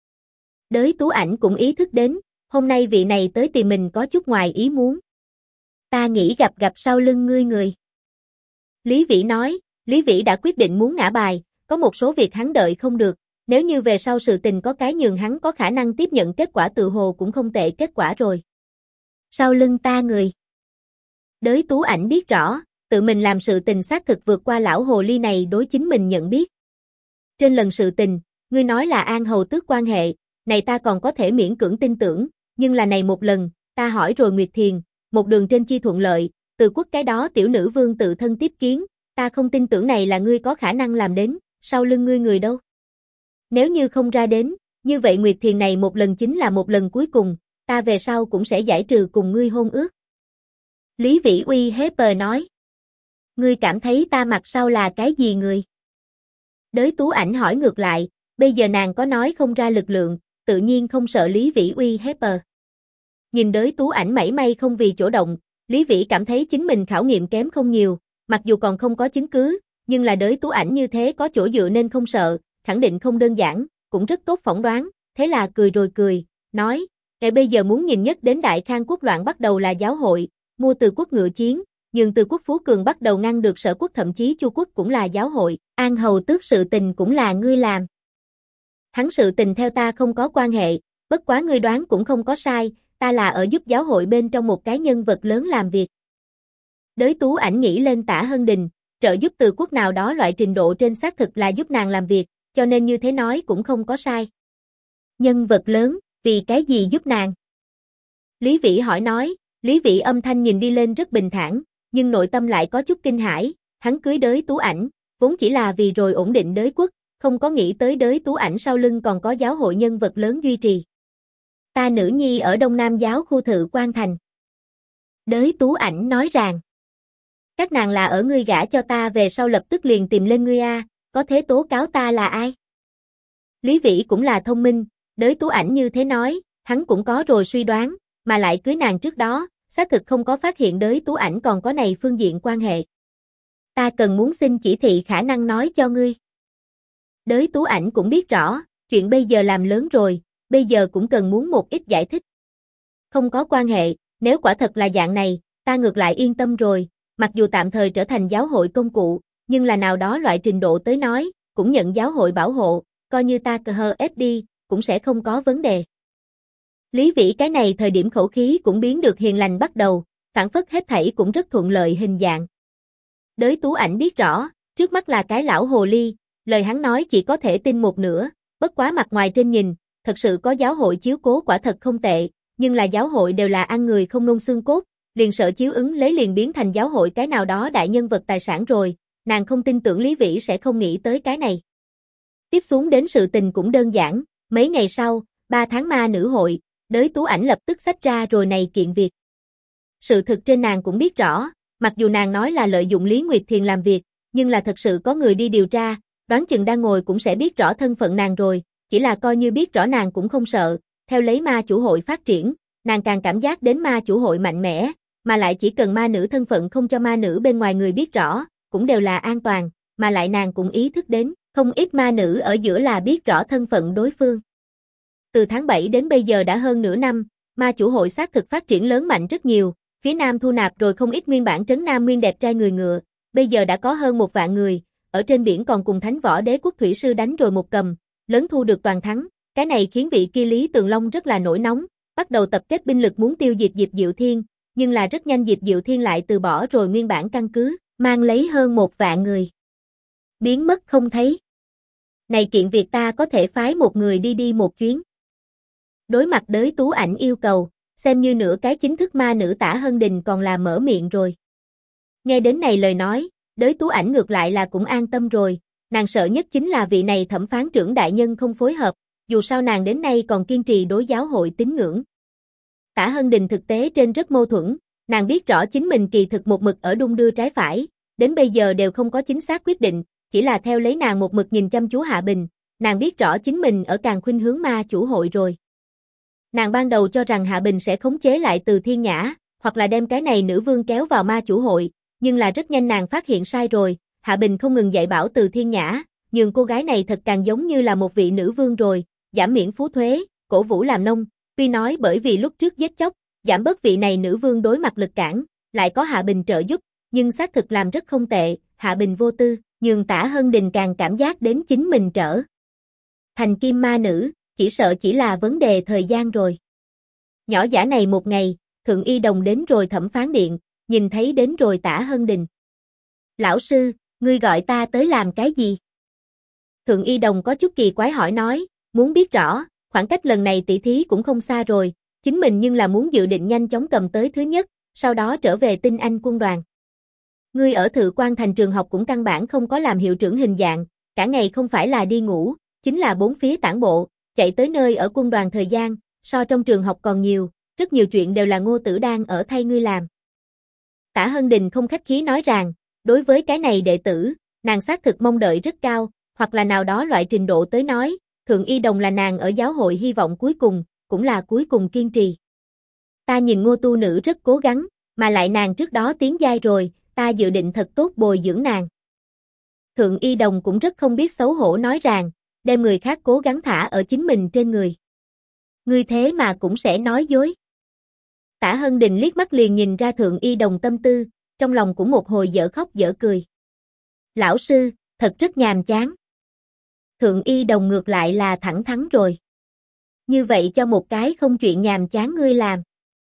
Đới Tú Ảnh cũng ý thức đến, hôm nay vị này tới tìm mình có chút ngoài ý muốn. Ta nghĩ gặp sau lưng ngươi người. Lý Vĩ nói, Lý Vĩ đã quyết định muốn ngã bài, có một số việc hắn đợi không được, nếu như về sau sự tình có cái nhường hắn có khả năng tiếp nhận kết quả tự hồ cũng không tệ kết quả rồi. Sau lưng ta người. Đới Tú Ảnh biết rõ, tự mình làm sự tình xác thực vượt qua lão hồ ly này đối chính mình nhận biết. Trên lần sự tình, ngươi nói là An Hầu Tước quan hệ, này ta còn có thể miễn cưỡng tin tưởng, nhưng là này một lần, ta hỏi rồi Nguyệt Thiền, một đường trên chi thuận lợi, Từ quốc cái đó tiểu nữ vương tự thân tiếp kiến, ta không tin tưởng này là ngươi có khả năng làm đến, sau lưng ngươi người đâu. Nếu như không ra đến, như vậy Nguyệt Thiền này một lần chính là một lần cuối cùng, ta về sau cũng sẽ giải trừ cùng ngươi hôn ước. Lý Vĩ uy hiếp nói. Ngươi cảm thấy ta mặt sau là cái gì người? Đới Tú Ảnh hỏi ngược lại, bây giờ nàng có nói không ra lực lượng, tự nhiên không sợ Lý Vĩ uy hiếp. Nhìn Đới Tú Ảnh mảy may không vì chỗ động, Lý Vĩ cảm thấy chính mình khảo nghiệm kém không nhiều, mặc dù còn không có chứng cứ, nhưng là Đới Tú Ảnh như thế có chỗ dựa nên không sợ, khẳng định không đơn giản, cũng rất tốt phỏng đoán, thế là cười rồi cười, nói, bây giờ muốn nhìn nhất đến Đại Khang quốc loạn bắt đầu là giáo hội, mua Từ quốc ngựa chiến, nhường Từ quốc Phú Cường bắt đầu ngăn được Sở quốc thậm chí Chu quốc cũng là giáo hội, An Hầu Tước sự tình cũng là ngươi làm. Hắn sự tình theo ta không có quan hệ, bất quá ngươi đoán cũng không có sai, ta là ở giúp giáo hội bên trong một cái nhân vật lớn làm việc. Đới Tú Ảnh nghĩ lên Tả Hân Đình, trợ giúp Từ quốc nào đó loại trình độ trên xác thực là giúp nàng làm việc, cho nên như thế nói cũng không có sai. Nhân vật lớn, vì cái gì giúp nàng? Lý Vĩ hỏi nói, Lý Vĩ âm thanh nhìn đi lên rất bình thản, nhưng nội tâm lại có chút kinh hãi, hắn cưới Đới Tú Ảnh, vốn chỉ là vì rồi ổn định Đới quốc, không có nghĩ tới Đới Tú Ảnh sau lưng còn có giáo hội nhân vật lớn duy trì. Ta nữ nhi ở Đông Nam giáo khu Thự Quan Thành. Đới Tú Ảnh nói rằng, các nàng là ở ngươi gả cho ta về sau lập tức liền tìm lên ngươi a, có thế tố cáo ta là ai? Lý Vĩ cũng là thông minh, Đới Tú Ảnh như thế nói, hắn cũng có rồi suy đoán, mà lại cưới nàng trước đó, xác thực không có phát hiện Đới Tú Ảnh còn có này phương diện quan hệ. Ta cần muốn xin chỉ thị khả năng nói cho ngươi. Đới Tú Ảnh cũng biết rõ, chuyện bây giờ làm lớn rồi, bây giờ cũng cần muốn một ít giải thích. Không có quan hệ, nếu quả thật là dạng này, ta ngược lại yên tâm rồi, mặc dù tạm thời trở thành giáo hội công cụ, nhưng là nào đó loại trình độ tới nói, cũng nhận giáo hội bảo hộ, coi như ta SD, cũng sẽ không có vấn đề. Lý Vĩ cái này thời điểm khẩu khí cũng biến được hiền lành bắt đầu, phản phất hết thảy cũng rất thuận lợi hình dạng. Đới Tú Ảnh biết rõ, trước mắt là cái lão hồ ly, lời hắn nói chỉ có thể tin một nửa, Bất quá mặt ngoài trên nhìn, thật sự có giáo hội chiếu cố quả thật không tệ, nhưng là giáo hội đều là ăn người không nôn xương cốt, liền sợ chiếu ứng lấy liền biến thành giáo hội cái nào đó đại nhân vật tài sản rồi, nàng không tin tưởng Lý Vĩ sẽ không nghĩ tới cái này. Tiếp xuống đến sự tình cũng đơn giản, mấy ngày sau, 3 tháng ma nữ hội, Đới Tú Ảnh lập tức xách ra rồi này kiện việc. Sự thực trên nàng cũng biết rõ, mặc dù nàng nói là lợi dụng Lý Nguyệt Thiền làm việc, nhưng là thật sự có người đi điều tra, đoán chừng đang ngồi cũng sẽ biết rõ thân phận nàng rồi, chỉ là coi như biết rõ nàng cũng không sợ, theo lấy ma chủ hội phát triển, nàng càng cảm giác đến ma chủ hội mạnh mẽ, mà lại chỉ cần ma nữ thân phận không cho ma nữ bên ngoài người biết rõ, cũng đều là an toàn, mà lại nàng cũng ý thức đến, không ít ma nữ ở giữa là biết rõ thân phận đối phương. Từ tháng 7 đến bây giờ đã hơn nửa năm, ma chủ hội xác thực phát triển lớn mạnh rất nhiều, phía Nam thu nạp rồi không ít nguyên bản trấn Nam nguyên đẹp trai người ngựa, bây giờ đã có hơn 1 vạn người, ở trên biển còn cùng Thánh Võ Đế Quốc thủy sư đánh rồi một cầm, lớn thu được toàn thắng, cái này khiến vị kia Lý Tường Long rất là nổi nóng, bắt đầu tập kết binh lực muốn tiêu diệt Diệp Diệu Thiên, nhưng là rất nhanh Diệp Diệu Thiên lại từ bỏ rồi nguyên bản căn cứ, mang lấy hơn 1 vạn người. Biến mất không thấy. Này kiện việc ta có thể phái một người đi một chuyến. Đối mặt Đới Tú Ảnh yêu cầu, xem như nửa cái chính thức ma nữ Tả Hân Đình còn là mở miệng rồi. Nghe đến này lời nói, Đới Tú Ảnh ngược lại là cũng an tâm rồi, nàng sợ nhất chính là vị này thẩm phán trưởng đại nhân không phối hợp, dù sao nàng đến nay còn kiên trì đối giáo hội tín ngưỡng. Tả Hân Đình thực tế trên rất mâu thuẫn, nàng biết rõ chính mình kỳ thực một mực ở đung đưa trái phải, đến bây giờ đều không có chính xác quyết định, chỉ là theo lấy nàng một mực nhìn chăm chú Hạ Bình, nàng biết rõ chính mình ở càng khuynh hướng ma chủ hội rồi. Nàng ban đầu cho rằng Hạ Bình sẽ khống chế lại Từ Thiên Nhã, hoặc là đem cái này nữ vương kéo vào ma chủ hội, nhưng là rất nhanh nàng phát hiện sai rồi, Hạ Bình không ngừng dạy bảo Từ Thiên Nhã, nhường cô gái này thật càng giống như là một vị nữ vương rồi, giảm miễn phú thuế, cổ vũ làm nông, tuy nói bởi vì lúc trước giết chóc, giảm bớt vị này nữ vương đối mặt lực cản, lại có Hạ Bình trợ giúp, nhưng xác thực làm rất không tệ, Hạ Bình vô tư, nhường Tả Hân Đình càng cảm giác đến chính mình trở thành kim ma nữ, chỉ sợ chỉ là vấn đề thời gian rồi. Nhỏ giả này một ngày, Thượng Y Đồng đến rồi thẩm phán điện, nhìn thấy đến rồi Tả Hân Đình. Lão sư, ngươi gọi ta tới làm cái gì? Thượng Y Đồng có chút kỳ quái hỏi nói, muốn biết rõ, khoảng cách lần này tỷ thí cũng không xa rồi, chính mình nhưng là muốn dự định nhanh chóng cầm tới thứ nhất, sau đó trở về Tinh Anh quân đoàn. Ngươi ở Thự Quan Thành trường học cũng căn bản không có làm hiệu trưởng hình dạng, cả ngày không phải là đi ngủ, chính là bốn phía tản bộ, chạy tới nơi ở quân đoàn thời gian, so trong trường học còn nhiều, rất nhiều chuyện đều là Ngô Tử đang ở thay ngươi làm. Tả Hân Đình không khách khí nói rằng, đối với cái này đệ tử, nàng xác thực mong đợi rất cao, hoặc là nào đó loại trình độ tới nói, Thượng Y Đồng là nàng ở giáo hội hy vọng cuối cùng, cũng là cuối cùng kiên trì. Ta nhìn Ngô tu nữ rất cố gắng, mà lại nàng trước đó tiến giai rồi, ta dự định thật tốt bồi dưỡng nàng. Thượng Y Đồng cũng rất không biết xấu hổ nói rằng, đem người khác cố gắng thả ở chính mình trên người. Ngươi thế mà cũng sẽ nói dối. Tả Hân Đình liếc mắt liền nhìn ra Thượng Y Đồng tâm tư, trong lòng cũng một hồi dở khóc dở cười. Lão sư, thật rất nhàm chán. Thượng Y Đồng ngược lại là thẳng thắn rồi. Như vậy cho một cái không chuyện nhàm chán ngươi làm.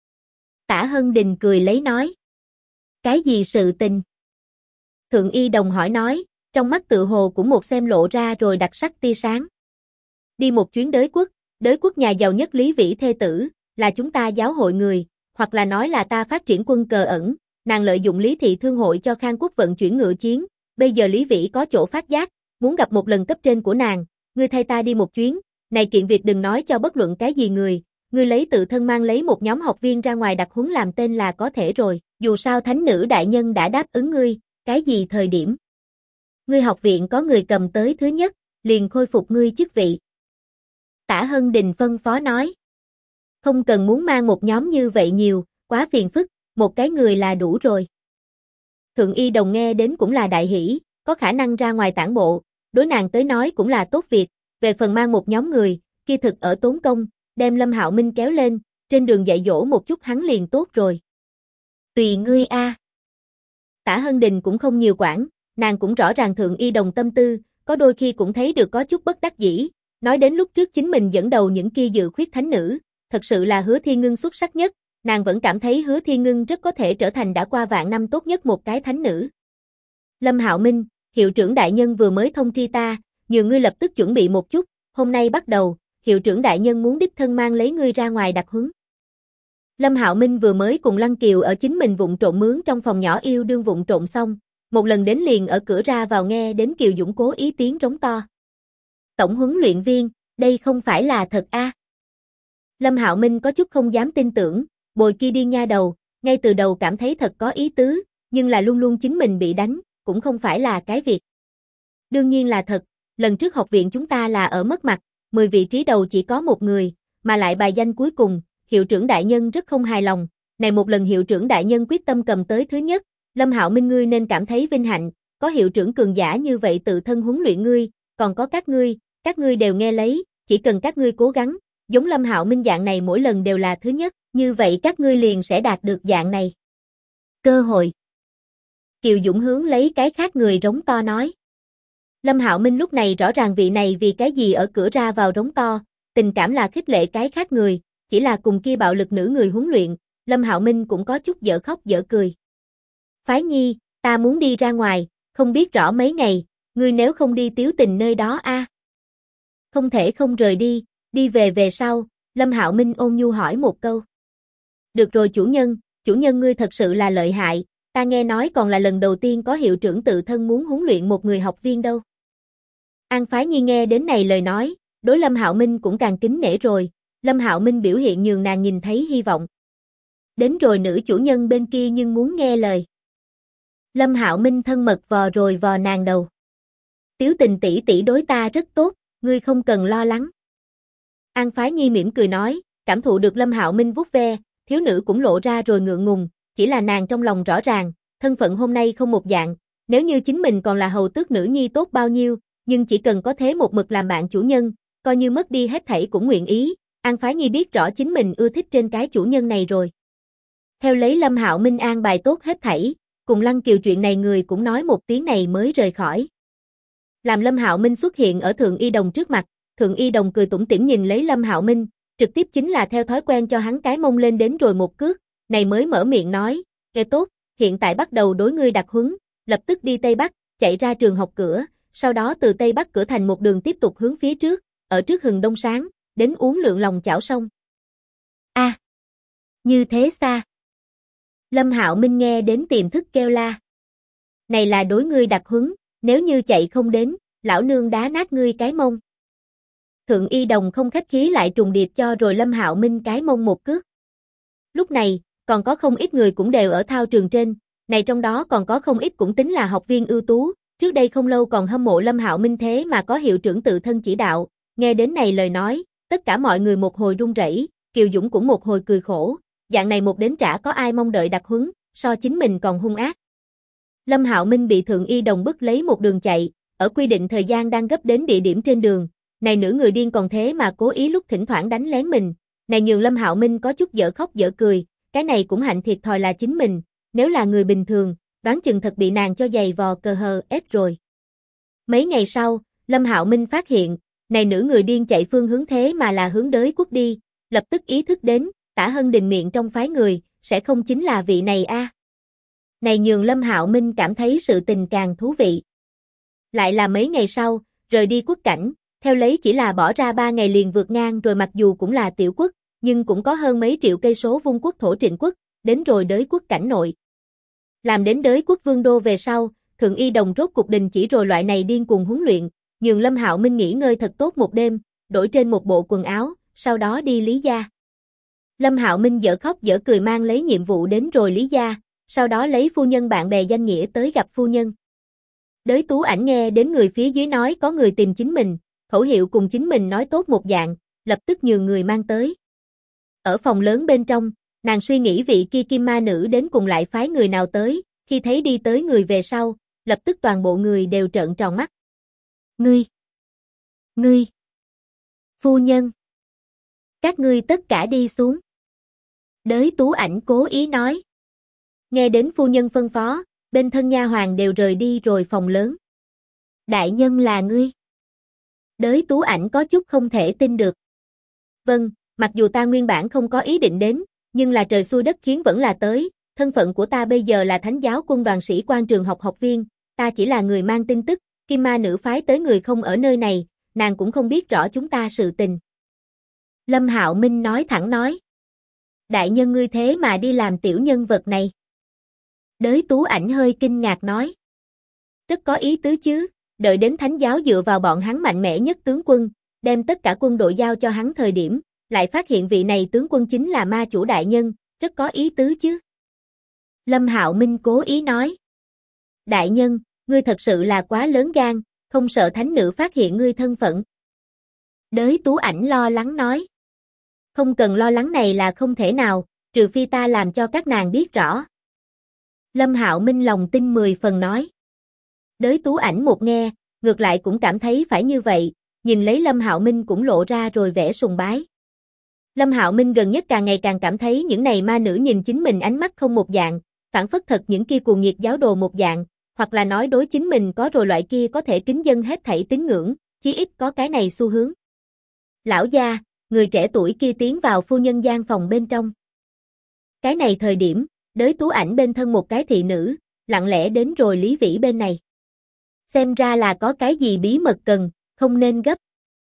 Tả Hân Đình cười lấy nói. Cái gì sự tình? Thượng Y Đồng hỏi nói, trong mắt tự hồ cũng một xem lộ ra rồi đặc sắc tia sáng. Đi một chuyến đới quốc nhà giàu nhất Lý Vĩ thê tử, là chúng ta giáo hội người, hoặc là nói là ta phát triển quân cờ ẩn, nàng lợi dụng Lý Thị Thương hội cho Khang Quốc vận chuyển ngựa chiến, bây giờ Lý Vĩ có chỗ phát giác, muốn gặp một lần cấp trên của nàng, ngươi thay ta đi một chuyến, này kiện việc đừng nói cho bất luận cái gì người, ngươi lấy tự thân mang lấy một nhóm học viên ra ngoài đặc huấn làm tên là có thể rồi, dù sao thánh nữ đại nhân đã đáp ứng ngươi, cái gì thời điểm. Ngươi học viện có người cầm tới thứ nhất, liền khôi phục ngươi chức vị. Tả Hân Đình phân phó nói. Không cần muốn mang một nhóm như vậy nhiều, quá phiền phức, một cái người là đủ rồi. Thượng Y Đồng nghe đến cũng là đại hỷ, có khả năng ra ngoài tản bộ, đối nàng tới nói cũng là tốt việc, về phần mang một nhóm người, kia thực ở tốn công, đem Lâm Hạo Minh kéo lên, trên đường dạy dỗ một chút hắn liền tốt rồi. Tùy ngươi a. Tả Hân Đình cũng không nhiều quản, nàng cũng rõ ràng Thượng Y Đồng tâm tư, có đôi khi cũng thấy được có chút bất đắc dĩ, nói đến lúc trước chính mình dẫn đầu những kia dự khuyết thánh nữ, thật sự là Hứa Thiên Ngưng xuất sắc nhất, nàng vẫn cảm thấy Hứa Thiên Ngưng rất có thể trở thành đã qua vạn năm tốt nhất một cái thánh nữ. Lâm Hạo Minh, hiệu trưởng đại nhân vừa mới thông tri ta, nhờ ngươi lập tức chuẩn bị một chút, hôm nay bắt đầu, hiệu trưởng đại nhân muốn đích thân mang lấy ngươi ra ngoài đặc huấn. Lâm Hạo Minh vừa mới cùng Lăng Kiều ở chính mình vụng trộn mướn trong phòng nhỏ yêu đương vụng trộn xong, một lần đến liền ở cửa ra vào nghe đến Kiều Dũng cố ý tiếng rống to. Tổng huấn luyện viên, đây không phải là thật a? Lâm Hạo Minh có chút không dám tin tưởng, bồi kia điên nha đầu, ngay từ đầu cảm thấy thật có ý tứ, nhưng là luôn luôn chính mình bị đánh, cũng không phải là cái việc. Đương nhiên là thật, lần trước học viện chúng ta là ở mất mặt, 10 vị trí đầu chỉ có một người, mà lại bài danh cuối cùng, hiệu trưởng đại nhân rất không hài lòng, này một lần hiệu trưởng đại nhân quyết tâm cầm tới thứ nhất, Lâm Hạo Minh ngươi nên cảm thấy vinh hạnh, có hiệu trưởng cường giả như vậy tự thân huấn luyện ngươi, còn có các ngươi đều nghe lấy, chỉ cần các ngươi cố gắng, giống Lâm Hạo Minh dạng này mỗi lần đều là thứ nhất, như vậy các ngươi liền sẽ đạt được dạng này cơ hội. Kiều Dũng hướng lấy cái khác người rống to nói. Lâm Hạo Minh lúc này rõ ràng vị này vì cái gì ở cửa ra vào rống to, tình cảm là khích lệ cái khác người, chỉ là cùng kia bạo lực nữ người huấn luyện, Lâm Hạo Minh cũng có chút dở khóc dở cười. Phái Nhi, ta muốn đi ra ngoài, không biết rõ mấy ngày, ngươi nếu không đi Tiếu Tình nơi đó a? Không thể không rời đi, đi về sau, Lâm Hạo Minh ôn nhu hỏi một câu. Được rồi chủ nhân ngươi thật sự là lợi hại, ta nghe nói còn là lần đầu tiên có hiệu trưởng tự thân muốn huấn luyện một người học viên đâu. An Phái Nhi nghe đến này lời nói, đối Lâm Hạo Minh cũng càng kính nể rồi, Lâm Hạo Minh biểu hiện nhường nàng nhìn thấy hy vọng. Đến rồi nữ chủ nhân bên kia nhưng muốn nghe lời. Lâm Hạo Minh thân mật vò rồi vò nàng đầu. Tiếu Tình tỷ tỷ đối ta rất tốt, ngươi không cần lo lắng. An Phái Nhi mỉm cười nói, cảm thụ được Lâm Hạo Minh vuốt ve, thiếu nữ cũng lộ ra rồi ngượng ngùng, chỉ là nàng trong lòng rõ ràng, thân phận hôm nay không một dạng, nếu như chính mình còn là hầu tước nữ nhi tốt bao nhiêu, nhưng chỉ cần có thế một mực làm bạn chủ nhân, coi như mất đi hết thảy cũng nguyện ý. An Phái Nhi biết rõ chính mình ưa thích trên cái chủ nhân này rồi. Theo lấy Lâm Hạo Minh an bài tốt hết thảy, cùng Lăng Kiều chuyện này người cũng nói một tiếng này mới rời khỏi. Làm Lâm Hạo Minh xuất hiện ở Thượng Y Đồng trước mặt, Thượng Y Đồng cười tủm tỉm nhìn lấy Lâm Hạo Minh, trực tiếp chính là theo thói quen cho hắn cái mông lên đến rồi một cước, này mới mở miệng nói, nghe tốt, hiện tại bắt đầu đối ngươi đặc huấn, lập tức đi Tây Bắc, chạy ra trường học cửa, sau đó từ Tây Bắc cửa thành một đường tiếp tục hướng phía trước, ở trước hừng đông sáng, đến uống lượng lòng chảo sông. A, như thế xa. Lâm Hạo Minh nghe đến tiềm thức kêu la. Này là đối ngươi đặc huấn, nếu như chạy không đến, lão nương đá nát ngươi cái mông. Thượng Y Đồng không khách khí lại trùng điệp cho rồi Lâm Hạo Minh cái mông một cước. Lúc này, còn có không ít người cũng đều ở thao trường trên, này trong đó còn có không ít cũng tính là học viên ưu tú, trước đây không lâu còn hâm mộ Lâm Hạo Minh thế mà có hiệu trưởng tự thân chỉ đạo, nghe đến này lời nói, tất cả mọi người một hồi run rẩy, Kiều Dũng cũng một hồi cười khổ, dạng này một đến trả có ai mong đợi đặc huấn, so chính mình còn hung ác. Lâm Hạo Minh bị Thượng Y Đồng bức lấy một đường chạy, ở quy định thời gian đang gấp đến địa điểm trên đường, này nữ người điên còn thế mà cố ý lúc thỉnh thoảng đánh lén mình, này nhường Lâm Hạo Minh có chút dở khóc dở cười, cái này cũng hạnh thiệt thòi là chính mình, nếu là người bình thường, đoán chừng thật bị nàng cho giày vò cờ hờ ép rồi. Mấy ngày sau, Lâm Hạo Minh phát hiện, này nữ người điên chạy phương hướng thế mà là hướng Đới Quốc đi, lập tức ý thức đến, Tả Hân Đình miệng trong phái người, sẽ không chính là vị này a. Này nhường Lâm Hạo Minh cảm thấy sự tình càng thú vị. Lại là mấy ngày sau, rời đi quốc cảnh, theo lấy chỉ là bỏ ra 3 ngày liền vượt ngang rồi mặc dù cũng là tiểu quốc, nhưng cũng có hơn mấy triệu cây số vuông quốc thổ Trịnh quốc, đến rồi Đới Quốc cảnh nội. Làm đến Đới Quốc vương đô về sau, Thượng Y Đồng rốt cục đình chỉ rồi loại này điên cuồng huấn luyện, nhường Lâm Hạo Minh nghỉ ngơi thật tốt một đêm, đổi trên một bộ quần áo, sau đó đi Lý gia. Lâm Hạo Minh dở khóc dở cười mang lấy nhiệm vụ đến rồi Lý gia, sau đó lấy phu nhân bạn bè danh nghĩa tới gặp phu nhân. Đới Tú Ảnh nghe đến người phía dưới nói có người tìm chính mình, khẩu hiệu cùng chính mình nói tốt một dạng, lập tức nhường người mang tới. Ở phòng lớn bên trong, nàng suy nghĩ vị kia kim ma nữ đến cùng lại phái người nào tới, khi thấy đi tới người về sau, lập tức toàn bộ người đều trợn tròn mắt. Ngươi, phu nhân, các ngươi tất cả đi xuống. Đới Tú Ảnh cố ý nói. Nghe đến phu nhân phân phó, bên thân nha hoàn đều rời đi rồi phòng lớn. Đại nhân là ngươi. Đới Tú Ảnh có chút không thể tin được. Vâng, mặc dù ta nguyên bản không có ý định đến, nhưng là trời xui đất khiến vẫn là tới, thân phận của ta bây giờ là Thánh giáo quân đoàn sĩ quan trường học học viên, ta chỉ là người mang tin tức, Kim Ma nữ phái tới người không ở nơi này, nàng cũng không biết rõ chúng ta sự tình. Lâm Hạo Minh nói thẳng nói. Đại nhân ngươi thế mà đi làm tiểu nhân vật này. Đới Tú Ảnh hơi kinh ngạc nói. Rất có ý tứ chứ, đợi đến thánh giáo dựa vào bọn hắn mạnh mẽ nhất tướng quân, đem tất cả quân đội giao cho hắn thời điểm, lại phát hiện vị này tướng quân chính là ma chủ đại nhân, rất có ý tứ chứ. Lâm Hạo Minh cố ý nói. Đại nhân, ngươi thật sự là quá lớn gan, không sợ thánh nữ phát hiện ngươi thân phận. Đới Tú Ảnh lo lắng nói. Không cần lo lắng này là không thể nào, trừ phi ta làm cho các nàng biết rõ. Lâm Hạo Minh lòng tin 10 phần nói. Đới Tú Ảnh một nghe, ngược lại cũng cảm thấy phải như vậy, nhìn lấy Lâm Hạo Minh cũng lộ ra rồi vẻ sùng bái. Lâm Hạo Minh gần nhất càng ngày càng cảm thấy những này ma nữ nhìn chính mình ánh mắt không một dạng, phản phất thật những kia cuồng nhiệt giáo đồ một dạng, hoặc là nói đối chính mình có rồi loại kia có thể kính dân hết thảy tín ngưỡng, chí ít có cái này xu hướng. Lão gia, người trẻ tuổi kia tiến vào phu nhân gian phòng bên trong. Cái này thời điểm, Đới Tú Ảnh bên thân một cái thị nữ, lặng lẽ đến rồi Lý Vĩ bên này. Xem ra là có cái gì bí mật cần, không nên gấp.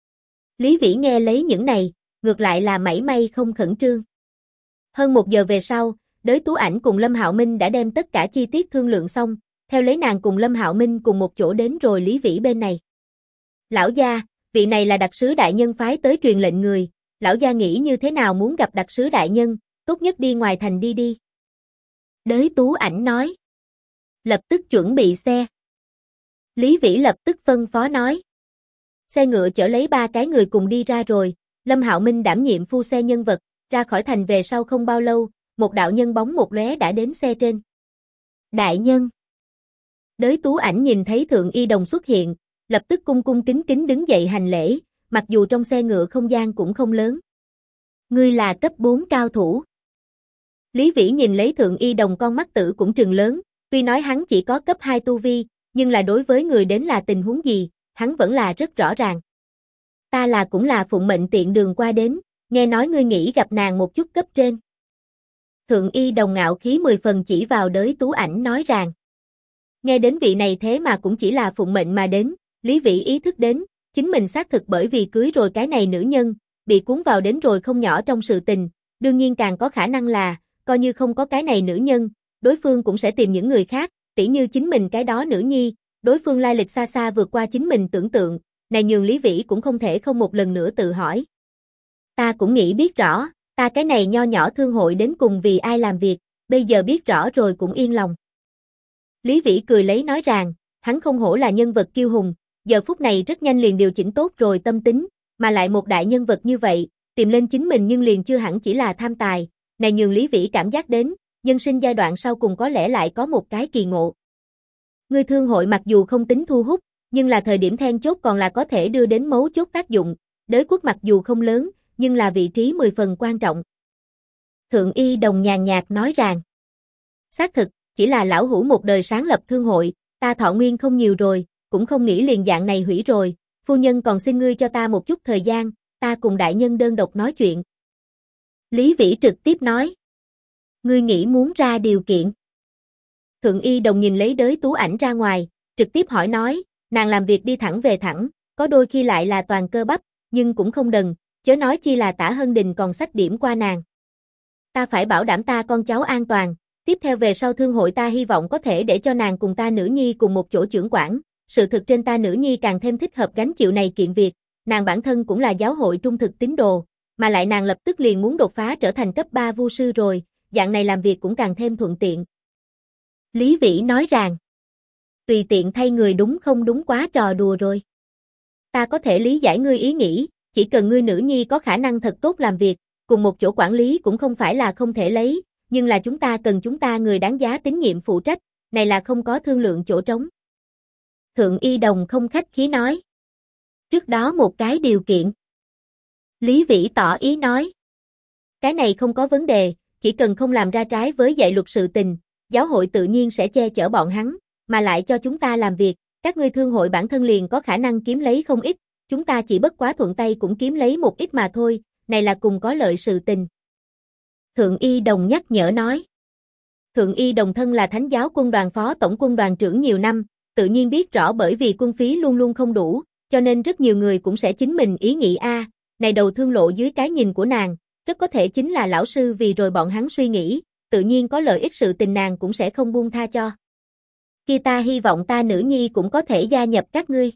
Lý Vĩ nghe lấy những này, ngược lại là mảy may không khẩn trương. Hơn 1 giờ về sau, Đới Tú Ảnh cùng Lâm Hạo Minh đã đem tất cả chi tiết thương lượng xong, theo lấy nàng cùng Lâm Hạo Minh cùng một chỗ đến rồi Lý Vĩ bên này. Lão gia, vị này là đặc sứ đại nhân phái tới truyền lệnh người, lão gia nghĩ như thế nào muốn gặp đặc sứ đại nhân, tốt nhất đi ngoài thành đi. Đới Tú Ảnh nói. Lập tức chuẩn bị xe. Lý Vĩ lập tức phân phó nói. Xe ngựa chở lấy 3 cái người cùng đi ra rồi, Lâm Hạo Minh đảm nhiệm phu xe nhân vật, ra khỏi thành về sau không bao lâu, một đạo nhân bóng một lóe đã đến xe trên. Đại nhân. Đới Tú Ảnh nhìn thấy Thượng Y Đồng xuất hiện, lập tức cung cung kính kính đứng dậy hành lễ, mặc dù trong xe ngựa không gian cũng không lớn. Ngươi là cấp 4 cao thủ. Lý Vĩ nhìn lấy Thượng Y Đồng con mắt tử cũng trừng lớn, tuy nói hắn chỉ có cấp 2 tu vi, nhưng là đối với người đến là tình huống gì, hắn vẫn là rất rõ ràng. Ta cũng là phụng mệnh tiện đường qua đến, nghe nói ngươi nghĩ gặp nàng một chút cấp trên. Thượng Y Đồng ngạo khí 10 phần chỉ vào Đới Tú Ảnh nói rằng. Nghe đến vị này thế mà cũng chỉ là phụng mệnh mà đến, Lý Vĩ ý thức đến, chính mình xác thực bởi vì cưới rồi cái này nữ nhân, bị cuốn vào đến rồi không nhỏ trong sự tình, đương nhiên càng có khả năng là, coi như không có cái này nữ nhân, đối phương cũng sẽ tìm những người khác, tỉ như chính mình cái đó nữ nhi, đối phương lai lịch xa xa vượt qua chính mình tưởng tượng, này nhường Lý Vĩ cũng không thể không một lần nữa tự hỏi. Ta cũng nghĩ biết rõ, ta cái này nho nhỏ thương hội đến cùng vì ai làm việc, bây giờ biết rõ rồi cũng yên lòng. Lý Vĩ cười lấy nói rằng, hắn không hổ là nhân vật kiêu hùng, giờ phút này rất nhanh liền điều chỉnh tốt rồi tâm tính, mà lại một đại nhân vật như vậy, tìm lên chính mình nhưng liền chưa hẳn chỉ là tham tài, này nhường Lý Vĩ cảm giác đến, nhân sinh giai đoạn sau cùng có lẽ lại có một cái kỳ ngộ. Ngươi thương hội mặc dù không tính thu hút, nhưng là thời điểm then chốt còn là có thể đưa đến mấu chốt tác dụng, Đới quốc mặc dù không lớn, nhưng là vị trí 10 phần quan trọng. Thượng Y Đồng nhàn nhạt nói rằng, xác thực, chỉ là lão hủ một đời sáng lập thương hội, ta thọ nguyên không nhiều rồi, cũng không nghĩ liền dạng này hủy rồi, phu nhân còn xin ngươi cho ta một chút thời gian, ta cùng đại nhân đơn độc nói chuyện. Lý Vĩ trực tiếp nói, ngươi nghĩ muốn ra điều kiện. Thượng Y Đồng nhìn lấy Đới Tú Ảnh ra ngoài, trực tiếp hỏi nói, nàng làm việc đi thẳng về thẳng, có đôi khi lại là toàn cơ bắp, nhưng cũng không đần, chớ nói chi là Tả Hân Đình còn xách điểm qua nàng. Ta phải bảo đảm ta con cháu an toàn, tiếp theo về sau thương hội ta hy vọng có thể để cho nàng cùng ta nữ nhi cùng một chỗ trưởng quản, sự thực trên ta nữ nhi càng thêm thích hợp gánh chịu này kiện việc, nàng bản thân cũng là giáo hội trung thực tín đồ, mà lại nàng lập tức liền muốn đột phá trở thành cấp 3 vu sư rồi, dạng này làm việc cũng càng thêm thuận tiện. Lý Vĩ nói rằng, tùy tiện thay người đúng không đúng quá trò đùa rồi. Ta có thể lý giải ngươi ý nghĩ, chỉ cần ngươi nữ nhi có khả năng thật tốt làm việc, cùng một chỗ quản lý cũng không phải là không thể lấy, nhưng là chúng ta cần chúng ta người đáng giá tín nhiệm phụ trách, này là không có thương lượng chỗ trống. Thượng Y Đồng không khách khí nói. Trước đó một cái điều kiện. Lý Vĩ tỏ ý nói. Cái này không có vấn đề, chỉ cần không làm ra trái với dạy luật sự tình, giáo hội tự nhiên sẽ che chở bọn hắn, mà lại cho chúng ta làm việc, các ngươi thương hội bản thân liền có khả năng kiếm lấy không ít, chúng ta chỉ bất quá thuận tay cũng kiếm lấy một ít mà thôi, này là cùng có lợi sự tình. Thượng Y Đồng nhắc nhở nói. Thượng Y Đồng thân là Thánh giáo quân đoàn phó tổng quân đoàn trưởng nhiều năm, tự nhiên biết rõ bởi vì quân phí luôn luôn không đủ, cho nên rất nhiều người cũng sẽ chính mình ý nghĩ này đầu thương lộ dưới cái nhìn của nàng, rất có thể chính là lão sư vì rồi bọn hắn suy nghĩ, tự nhiên có lợi ích sự tình nàng cũng sẽ không buông tha cho. Khi ta hy vọng ta nữ nhi cũng có thể gia nhập các ngươi.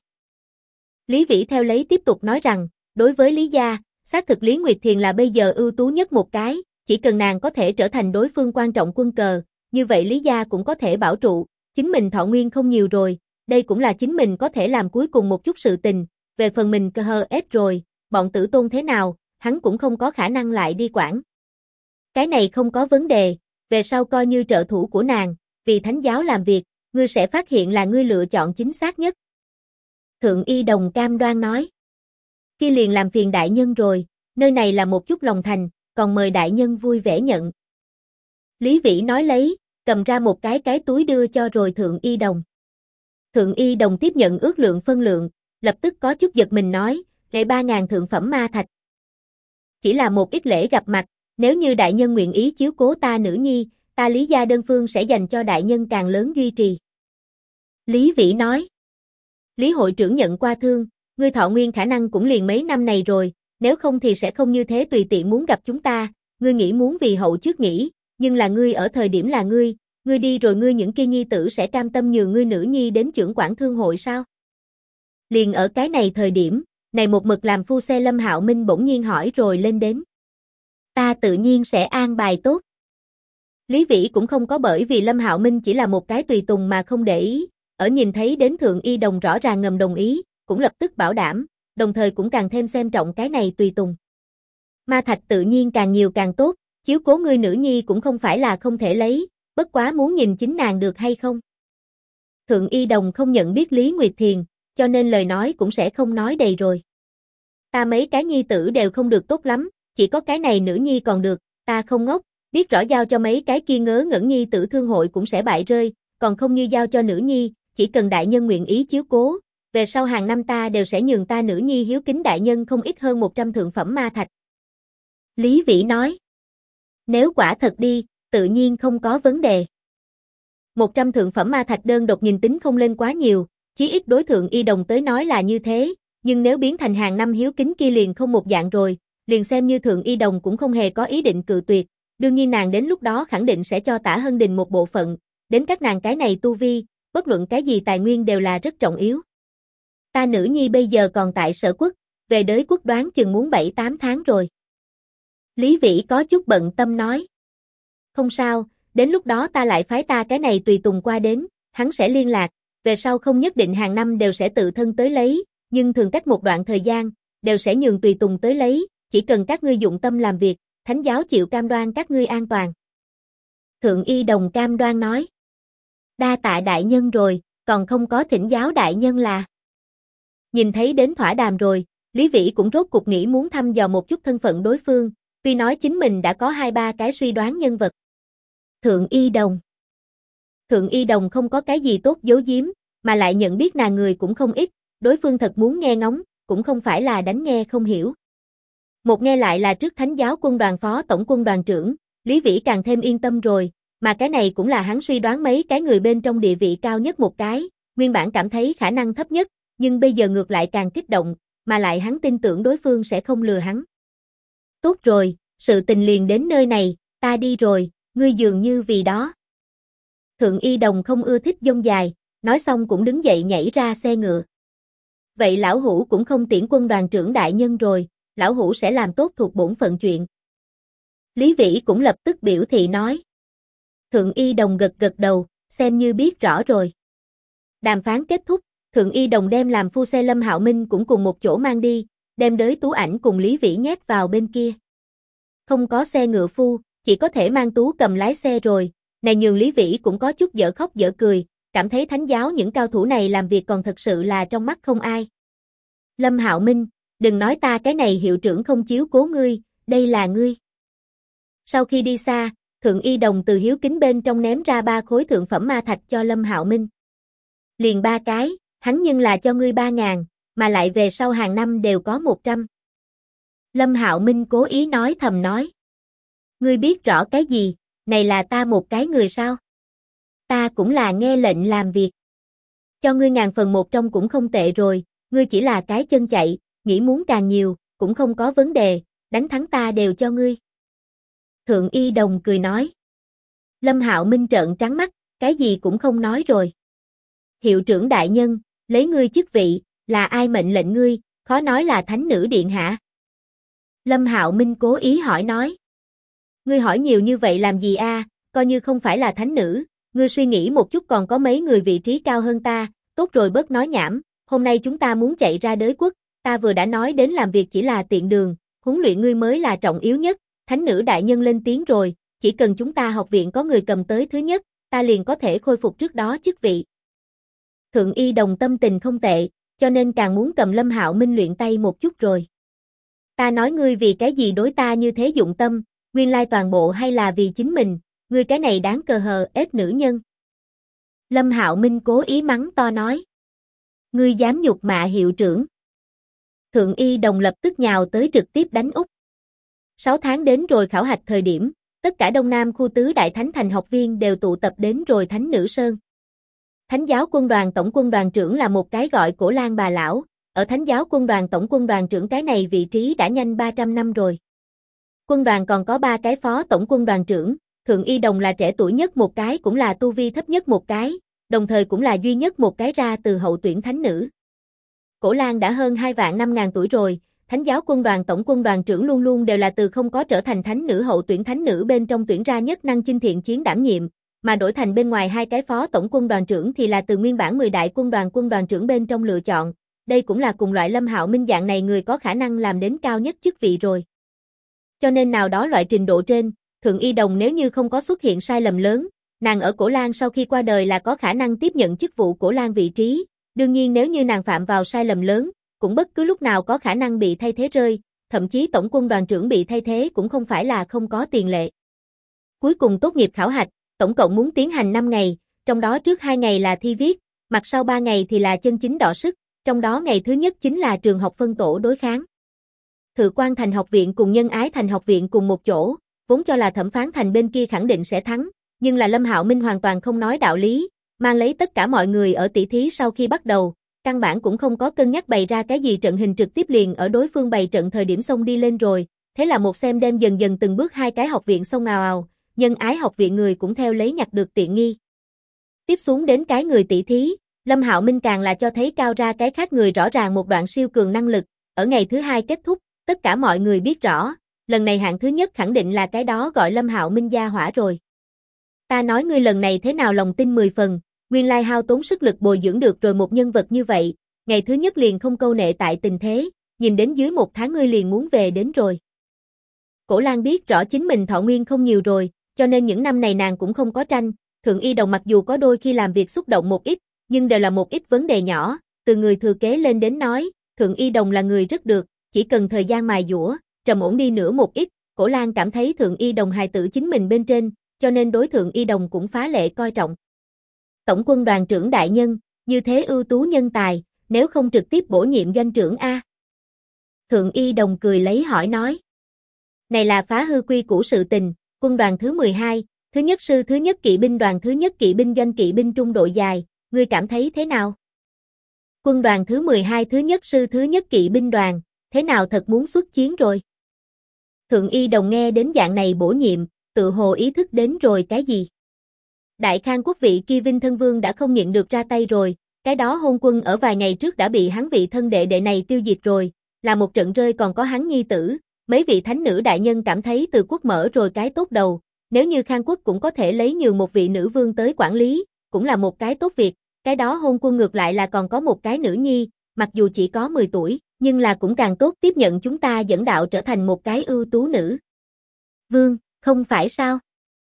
Lý Vĩ theo lấy tiếp tục nói rằng, đối với Lý gia, xác thực Lý Nguyệt Thiền là bây giờ ưu tú nhất một cái, chỉ cần nàng có thể trở thành đối phương quan trọng quân cờ, như vậy Lý gia cũng có thể bảo trụ, chính mình thọ nguyên không nhiều rồi, đây cũng là chính mình có thể làm cuối cùng một chút sự tình, về phần mình cơ hơ ết rồi, bọn tử tôn thế nào, hắn cũng không có khả năng lại đi quản. Cái này không có vấn đề, về sau coi như trợ thủ của nàng, vì thánh giáo làm việc, ngươi sẽ phát hiện là ngươi lựa chọn chính xác nhất. Thượng Y Đồng cam đoan nói. Kia liền làm phiền đại nhân rồi, nơi này là một chút lòng thành, còn mời đại nhân vui vẻ nhận. Lý Vĩ nói lấy, cầm ra một cái túi đưa cho rồi Thượng Y Đồng. Thượng Y Đồng tiếp nhận ước lượng phân lượng, lập tức có chút giật mình nói, lễ 3.000 thượng phẩm ma thạch. Chỉ là một ít lễ gặp mặt, nếu như đại nhân nguyện ý chiếu cố ta nữ nhi, ta Lý gia đơn phương sẽ dành cho đại nhân càng lớn duy trì. Lý Vĩ nói. Lý hội trưởng nhận qua thương, ngươi thọ nguyên khả năng cũng liền mấy năm này rồi, nếu không thì sẽ không như thế tùy tiện muốn gặp chúng ta, ngươi nghĩ muốn vì hậu trước nghĩ, nhưng là ngươi ở thời điểm là ngươi đi rồi ngươi những kia nhi tử sẽ cam tâm nhường ngươi nữ nhi đến trưởng quản thương hội sao? Liền ở cái này thời điểm, này một mực làm phu xe Lâm Hạo Minh bỗng nhiên hỏi rồi lên đến. Ta tự nhiên sẽ an bài tốt. Lý Vĩ cũng không có bởi vì Lâm Hạo Minh chỉ là một cái tùy tùng mà không để ý, ở nhìn thấy đến Thượng Y Đồng rõ ràng ngầm đồng ý, cũng lập tức bảo đảm, đồng thời cũng càng thêm xem trọng cái này tùy tùng. Ma thạch tự nhiên càng nhiều càng tốt, chiếu cố ngươi nữ nhi cũng không phải là không thể lấy, bất quá muốn nhìn chính nàng được hay không. Thượng Y Đồng không nhận biết Lý Nguyệt Thiền, cho nên lời nói cũng sẽ không nói đầy rồi. Ta mấy cái nhi tử đều không được tốt lắm, chỉ có cái này nữ nhi còn được, ta không ngốc, biết rõ giao cho mấy cái kia ngớ ngẩn nhi tử thương hội cũng sẽ bại rơi, còn không như giao cho nữ nhi, chỉ cần đại nhân nguyện ý chiếu cố, về sau hàng năm ta đều sẽ nhường ta nữ nhi hiếu kính đại nhân không ít hơn 100 thượng phẩm ma thạch. Lý Vĩ nói. Nếu quả thật đi, tự nhiên không có vấn đề. 100 thượng phẩm ma thạch đơn độc nhìn tính không lên quá nhiều, chí ít đối Thượng Y Đồng tới nói là như thế, nhưng nếu biến thành hàng năm hiếu kính kia liền không một dạng rồi, liền xem như Thượng Y Đồng cũng không hề có ý định cự tuyệt, đương nhiên nàng đến lúc đó khẳng định sẽ cho Tả Hân Đình một bộ phận, đến các nàng cái này tu vi, bất luận cái gì tài nguyên đều là rất trọng yếu. Ta nữ nhi bây giờ còn tại Sở Quốc, về đới quốc đoán chừng muốn 7-8 tháng rồi. Lý Vĩ có chút bận tâm nói. Không sao, đến lúc đó ta lại phái ta cái này tùy tùng qua đến, hắn sẽ liên lạc, về sau không nhất định hàng năm đều sẽ tự thân tới lấy, nhưng thường cách một đoạn thời gian, đều sẽ nhường tùy tùng tới lấy, chỉ cần các ngươi dụng tâm làm việc, thánh giáo chịu cam đoan các ngươi an toàn. Thượng Y Đồng cam đoan nói. Đa tạ đại nhân rồi, còn không có thỉnh giáo đại nhân là. Nhìn thấy đến thỏa đàm rồi, Lý Vĩ cũng rốt cục nghĩ muốn thăm dò một chút thân phận đối phương, tuy nói chính mình đã có 2-3 cái suy đoán nhân vật. Thượng Y Đồng. Thượng Y Đồng không có cái gì tốt giấu giếm, mà lại nhận biết nàng người cũng không ít, đối phương thật muốn nghe ngóng, cũng không phải là đánh nghe không hiểu. Một nghe lại là trước Thánh giáo quân đoàn phó tổng quân đoàn trưởng, Lý Vĩ càng thêm yên tâm rồi, mà cái này cũng là hắn suy đoán mấy cái người bên trong địa vị cao nhất một cái, nguyên bản cảm thấy khả năng thấp nhất, nhưng bây giờ ngược lại càng kích động, mà lại hắn tin tưởng đối phương sẽ không lừa hắn. Tốt rồi, sự tình liền đến nơi này, ta đi rồi, ngươi dường như vì đó. Thượng Y Đồng không ưa thích dông dài, nói xong cũng đứng dậy nhảy ra xe ngựa. Vậy lão hủ cũng không tiễn quân đoàn trưởng đại nhân rồi, lão hủ sẽ làm tốt thuộc bổn phận chuyện. Lý Vĩ cũng lập tức biểu thị nói. Thượng Y Đồng gật gật đầu, xem như biết rõ rồi. Đàm phán kết thúc, Thượng Y Đồng đem làm phu xe Lâm Hạo Minh cũng cùng một chỗ mang đi, đem đới Tú Ảnh cùng Lý Vĩ nhét vào bên kia. Không có xe ngựa phu, chỉ có thể mang Tú cầm lái xe rồi, này nhường Lý Vĩ cũng có chút dở khóc dở cười, cảm thấy thánh giáo những cao thủ này làm việc còn thật sự là trong mắt không ai. Lâm Hạo Minh, đừng nói ta cái này hiệu trưởng không chiếu cố ngươi, đây là ngươi. Sau khi đi xa, Thượng Y Đồng từ hiếu kính bên trong ném ra 3 khối thượng phẩm ma thạch cho Lâm Hạo Minh. Liền 3 cái, hắn nhưng là cho ngươi 3.000, mà lại về sau hàng năm đều có 100. Lâm Hạo Minh cố ý nói thầm nói. Ngươi biết rõ cái gì, này là ta một cái người sao? Ta cũng là nghe lệnh làm việc. Cho ngươi 1000 phần 1 trong cũng không tệ rồi, ngươi chỉ là cái chân chạy, nghĩ muốn càng nhiều, cũng không có vấn đề, đánh thắng ta đều cho ngươi. Thượng Y Đồng cười nói. Lâm Hạo Minh trợn trắng mắt, cái gì cũng không nói rồi. Hiệu trưởng đại nhân, lấy ngươi chức vị, là ai mệnh lệnh ngươi, khó nói là thánh nữ điện hạ. Lâm Hạo Minh cố ý hỏi nói. Ngươi hỏi nhiều như vậy làm gì a? Coi như không phải là thánh nữ, ngươi suy nghĩ một chút còn có mấy người vị trí cao hơn ta, tốt rồi bớt nói nhảm, hôm nay chúng ta muốn chạy ra đới quốc, ta vừa đã nói đến làm việc chỉ là tiện đường, huấn luyện ngươi mới là trọng yếu nhất, thánh nữ đại nhân lên tiếng rồi, chỉ cần chúng ta học viện có người cầm tới thứ nhất, ta liền có thể khôi phục trước đó chức vị. Thượng Y Đồng tâm tình không tệ, cho nên càng muốn cầm Lâm Hạo Minh luyện tay một chút rồi. Ta nói ngươi vì cái gì đối ta như thế dụng tâm, nguyên lai toàn bộ hay là vì chính mình, ngươi cái này đáng cờ hờ ép nữ nhân. Lâm Hạo Minh cố ý mắng to nói. Ngươi dám nhục mạ hiệu trưởng. Thượng Y Đồng lập tức nhào tới trực tiếp đánh úp. 6 tháng đến rồi khảo hạch thời điểm, tất cả Đông Nam khu tứ đại thánh thành học viên đều tụ tập đến rồi Thánh Nữ Sơn. Thánh giáo quân đoàn tổng quân đoàn trưởng là một cái gọi Cổ Lan bà lão, ở Thánh giáo quân đoàn tổng quân đoàn trưởng cái này vị trí đã nhanh 300 năm rồi. Quân đoàn còn có 3 cái phó tổng quân đoàn trưởng, Thượng Y Đồng là trẻ tuổi nhất một cái cũng là tu vi thấp nhất một cái, đồng thời cũng là duy nhất một cái ra từ hậu tuyển thánh nữ. Cổ Lan đã hơn 2 vạn 5.000 tuổi rồi, Thánh giáo quân đoàn tổng quân đoàn trưởng luôn luôn đều là từ không có trở thành thánh nữ hậu tuyển thánh nữ bên trong tuyển ra nhất năng chinh thiện chiến đảm nhiệm, mà đổi thành bên ngoài 2 cái phó tổng quân đoàn trưởng thì là từ nguyên bản 10 đại quân đoàn trưởng bên trong lựa chọn, đây cũng là cùng loại Lâm Hạo Minh dạng này người có khả năng làm đến cao nhất chức vị rồi. Cho nên nào đó loại trình độ trên, Thượng Y Đồng nếu như không có xuất hiện sai lầm lớn, nàng ở Cổ Lan sau khi qua đời là có khả năng tiếp nhận chức vụ Cổ Lan vị trí, đương nhiên nếu như nàng phạm vào sai lầm lớn, cũng bất cứ lúc nào có khả năng bị thay thế rơi, thậm chí tổng quân đoàn trưởng bị thay thế cũng không phải là không có tiền lệ. Cuối cùng tốt nghiệp khảo hạch, tổng cộng muốn tiến hành 5 ngày, trong đó trước 2 ngày là thi viết, mặt sau 3 ngày thì là chân chính đọ sức, trong đó ngày thứ nhất chính là trường học phân tổ đối kháng. Thự Quan Thành học viện cùng Nhân Ái Thành học viện cùng một chỗ, vốn cho là Thẩm Phán Thành bên kia khẳng định sẽ thắng, nhưng là Lâm Hạo Minh hoàn toàn không nói đạo lý, mang lấy tất cả mọi người ở tỷ thí sau khi bắt đầu, căn bản cũng không có cân nhắc bày ra cái gì trận hình trực tiếp liền ở đối phương bày trận thời điểm xông đi lên rồi, thế là một xem đem dần dần từng bước 2 cái học viện xông ào ào, Nhân Ái học viện người cũng theo lấy nhặt được tiện nghi. Tiếp xuống đến cái người tỷ thí, Lâm Hạo Minh càng là cho thấy cao ra cái khác người rõ ràng một đoạn siêu cường năng lực, ở ngày thứ 2 kết thúc, tất cả mọi người biết rõ, lần này hạng thứ nhất khẳng định là cái đó gọi Lâm Hạo Minh gia hỏa rồi. Ta nói ngươi lần này thế nào lòng tin 10 phần, nguyên lai hao tốn sức lực bồi dưỡng được rồi một nhân vật như vậy, ngày thứ nhất liền không câu nệ tại tình thế, nhìn đến dưới 1 tháng ngươi liền muốn về đến rồi. Cổ Lan biết rõ chính mình thọ nguyên không nhiều rồi, cho nên những năm này nàng cũng không có tranh, Thượng Y Đồng mặc dù có đôi khi làm việc xúc động một ít, nhưng đều là một ít vấn đề nhỏ, từ người thừa kế lên đến nói, Thượng Y Đồng là người rất được, chỉ cần thời gian mài dũa, trầm ổn đi nữa một ít, Cổ Lan cảm thấy Thượng Y Đồng hài tử chính mình bên trên, cho nên đối Thượng Y Đồng cũng phá lệ coi trọng. Tổng quân đoàn trưởng đại nhân, như thế ưu tú nhân tài, nếu không trực tiếp bổ nhiệm doanh trưởng a? Thượng Y Đồng cười lấy hỏi nói. Này là phá hư quy củ sự tình, quân đoàn thứ 12, thứ nhất sư thứ nhất kỵ binh đoàn thứ nhất kỵ binh doanh kỵ binh trung đội dài, ngươi cảm thấy thế nào? Quân đoàn thứ 12 thứ nhất sư thứ nhất kỵ binh đoàn, thế nào thật muốn xuất chiến rồi? Thượng Y Đồng nghe đến dạng này bổ nhiệm, tự hồ ý thức đến rồi cái gì? Đại Khang quốc vị kia Vinh Thân Vương đã không nhịn được ra tay rồi, cái đó hôn quân ở vài ngày trước đã bị hắn vị thân đệ này tiêu diệt rồi, là một trận rơi còn có hắn nhi tử, mấy vị thánh nữ đại nhân cảm thấy từ quốc mở rồi cái tốt đầu, nếu như Khang quốc cũng có thể lấy nhường một vị nữ vương tới quản lý, cũng là một cái tốt việc, cái đó hôn quân ngược lại là còn có một cái nữ nhi, mặc dù chỉ có 10 tuổi, nhưng là cũng càng tốt tiếp nhận chúng ta dẫn đạo trở thành một cái ưu tú nữ vương, không phải sao?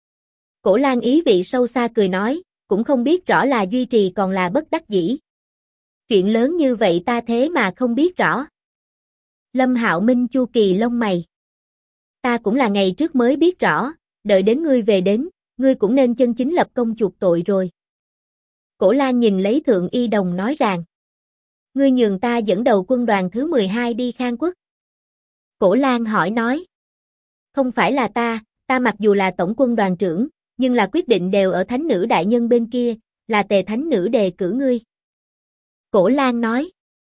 Cổ Lan ý vị sâu xa cười nói, cũng không biết rõ là duy trì còn là bất đắc dĩ. Chuyện lớn như vậy ta thế mà không biết rõ. Lâm Hạo Minh chu kỳ lông mày. Ta cũng là ngày trước mới biết rõ, đợi đến ngươi về đến, ngươi cũng nên chân chính lập công chuộc tội rồi. Cổ Lan nhìn lấy Thượng Y Đồng nói rằng, ngươi nhường ta dẫn đầu quân đoàn thứ 12 đi Khang quốc. Cổ Lan hỏi nói, không phải là ta mặc dù là tổng quân đoàn trưởng, nhưng là quyết định đều ở thánh nữ đại nhân bên kia, là Tề thánh nữ đề cử ngươi. Cổ Lan nói,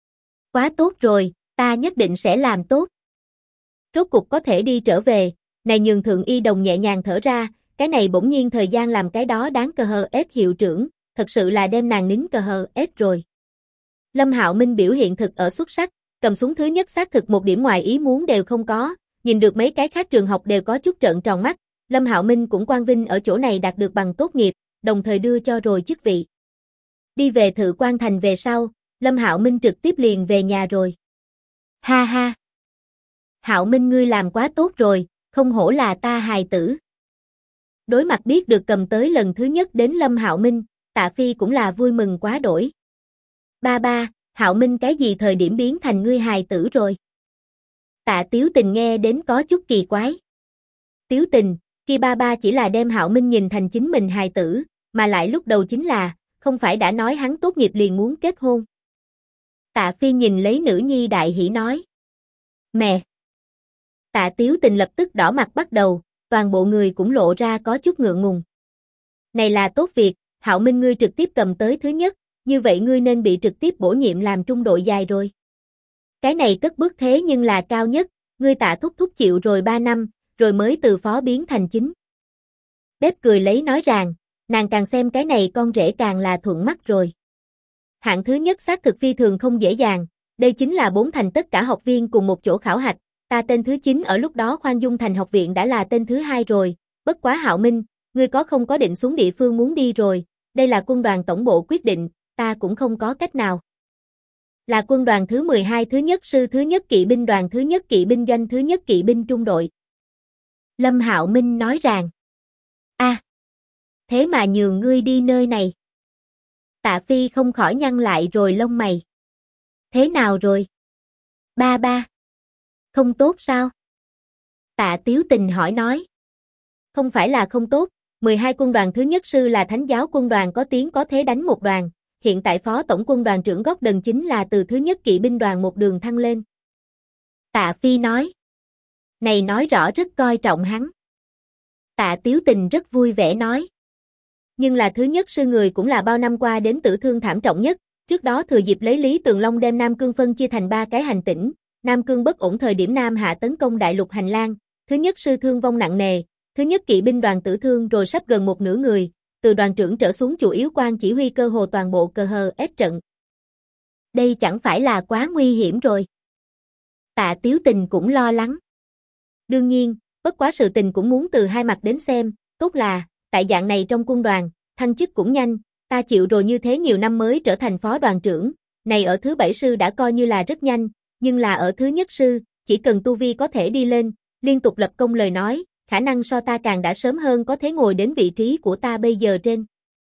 Quá tốt rồi, ta nhất định sẽ làm tốt. Rốt cục có thể đi trở về, này Nhường Thượng Y Đồng nhẹ nhàng thở ra, cái này bỗng nhiên thời gian làm cái đó đáng cờ hờ ép hiệu trưởng, thật sự là đem nàng nín cờ hờ ép rồi. Lâm Hạo Minh biểu hiện thực ở xuất sắc, cầm súng thứ nhất xác thực một điểm ngoài ý muốn đều không có, nhìn được mấy cái khác trường học đều có chút trợn tròn mắt, Lâm Hạo Minh cũng quang vinh ở chỗ này đạt được bằng tốt nghiệp, đồng thời đưa cho rồi chức vị. Đi về Thự Quan Thành về sau, Lâm Hạo Minh trực tiếp liền về nhà rồi. Ha ha. Hạo Minh ngươi làm quá tốt rồi, không hổ là ta hài tử. Đối mặt biết được cầm tới lần thứ nhất đến Lâm Hạo Minh, Tạ Phi cũng là vui mừng quá đổi. Ba ba, Hạo Minh cái gì thời điểm biến thành ngươi hài tử rồi? Tạ Tiếu Tình nghe đến có chút kỳ quái. Tiếu Tình, khi ba ba chỉ là đem Hạo Minh nhìn thành chính mình hài tử, mà lại lúc đầu chính là, không phải đã nói hắn tốt nghiệp liền muốn kết hôn. Tạ Phi nhìn lấy nữ nhi đại hỉ nói. Mẹ! Tạ Tiếu Tình lập tức đỏ mặt bắt đầu, toàn bộ người cũng lộ ra có chút ngượng ngùng. Này là tốt việc, Hạo Minh ngươi trực tiếp cầm tới thứ nhất, như vậy ngươi nên bị trực tiếp bổ nhiệm làm trung đội dài rồi. Cái này cất bước thế nhưng là cao nhất, ngươi Tạ thúc thúc chịu rồi 3 năm, rồi mới từ phó biến thành chính. Bếp cười lấy nói rằng, nàng càng xem cái này con rể càng là thuận mắt rồi. Hạng thứ nhất xác thực phi thường không dễ dàng, đây chính là 4 thành tất cả học viên cùng một chỗ khảo hạch, ta tên thứ 9 ở lúc đó Khoan Dung Thành học viện đã là tên thứ 2 rồi, bất quá Hạo Minh, ngươi có không có định xuống địa phương muốn đi rồi, đây là quân đoàn tổng bộ quyết định, ta cũng không có cách nào. Là quân đoàn thứ 12 thứ nhất sư thứ nhất kỵ binh đoàn thứ nhất kỵ binh doanh thứ nhất kỵ binh trung đội. Lâm Hạo Minh nói rằng, thế mà nhường ngươi đi nơi này. Tạ Phi không khỏi nhăn lại rồi lông mày. Thế nào rồi? Ba ba. Không tốt sao? Tạ Tiếu Tình hỏi nói. Không phải là không tốt, 12 quân đoàn thứ nhất sư là thánh giáo quân đoàn có tiếng có thế đánh một đoàn, hiện tại phó tổng quân đoàn trưởng Góc Đần chính là từ thứ nhất kỵ binh đoàn một đường thăng lên. Tạ Phi nói. Này nói rõ rất coi trọng hắn. Tạ Tiếu Tình rất vui vẻ nói. Nhưng là thứ nhất sư người cũng là bao năm qua đến tử thương thảm trọng nhất, trước đó thừa dịp lấy Lý Tường Long đem Nam Cương phân chia thành 3 cái hành tỉnh, Nam Cương bất ổn thời điểm Nam Hạ tấn công đại lục hành lang, thứ nhất sư thương vong nặng nề, thứ nhất kỵ binh đoàn tử thương rồi sắp gần một nửa người, từ đoàn trưởng trở xuống chủ yếu quan chỉ huy cơ hồ toàn bộ cờ hờ ép trận. Đây chẳng phải là quá nguy hiểm rồi. Tạ Tiếu Tình cũng lo lắng. Đương nhiên, bất quá sự tình cũng muốn từ hai mặt đến xem, tốt là, tại dạng này trong quân đoàn, thăng chức cũng nhanh, ta chịu rồi như thế nhiều năm mới trở thành phó đoàn trưởng, này ở thứ 7 sư đã coi như là rất nhanh, nhưng là ở thứ nhất sư, chỉ cần tu vi có thể đi lên, liên tục lập công lời nói, khả năng so ta càng đã sớm hơn có thể ngồi đến vị trí của ta bây giờ trên.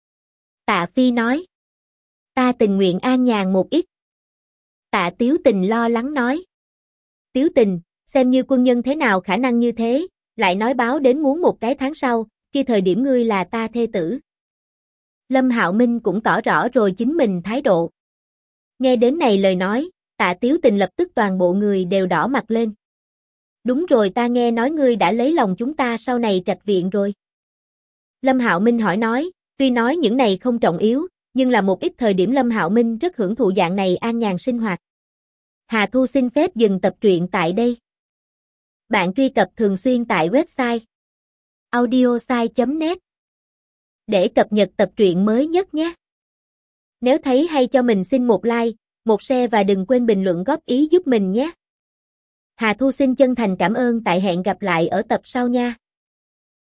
Tạ Phi nói, ta tình nguyện an nhàn một ít. Tạ Tiếu Tình lo lắng nói, Tiếu Tình, xem như quân nhân thế nào khả năng như thế, lại nói báo đến muốn một cái tháng sau, khi thời điểm ngươi là ta thê tử. Lâm Hạo Minh cũng tỏ rõ rồi chính mình thái độ. Nghe đến này lời nói, Tạ Tiếu Tình lập tức toàn bộ người đều đỏ mặt lên. Đúng rồi, ta nghe nói ngươi đã lấy lòng chúng ta sau này trạch viện rồi. Lâm Hạo Minh hỏi nói, tuy nói những này không trọng yếu, nhưng là một ít thời điểm Lâm Hạo Minh rất hưởng thụ dạng này an nhàn sinh hoạt. Hà Thu xin phép dừng tập truyện tại đây. Bạn truy cập thường xuyên tại website audiosai.net để cập nhật tập truyện mới nhất nhé. Nếu thấy hay cho mình xin một like, một share và đừng quên bình luận góp ý giúp mình nhé. Hà Thu xin chân thành cảm ơn, tại hẹn gặp lại ở tập sau nha.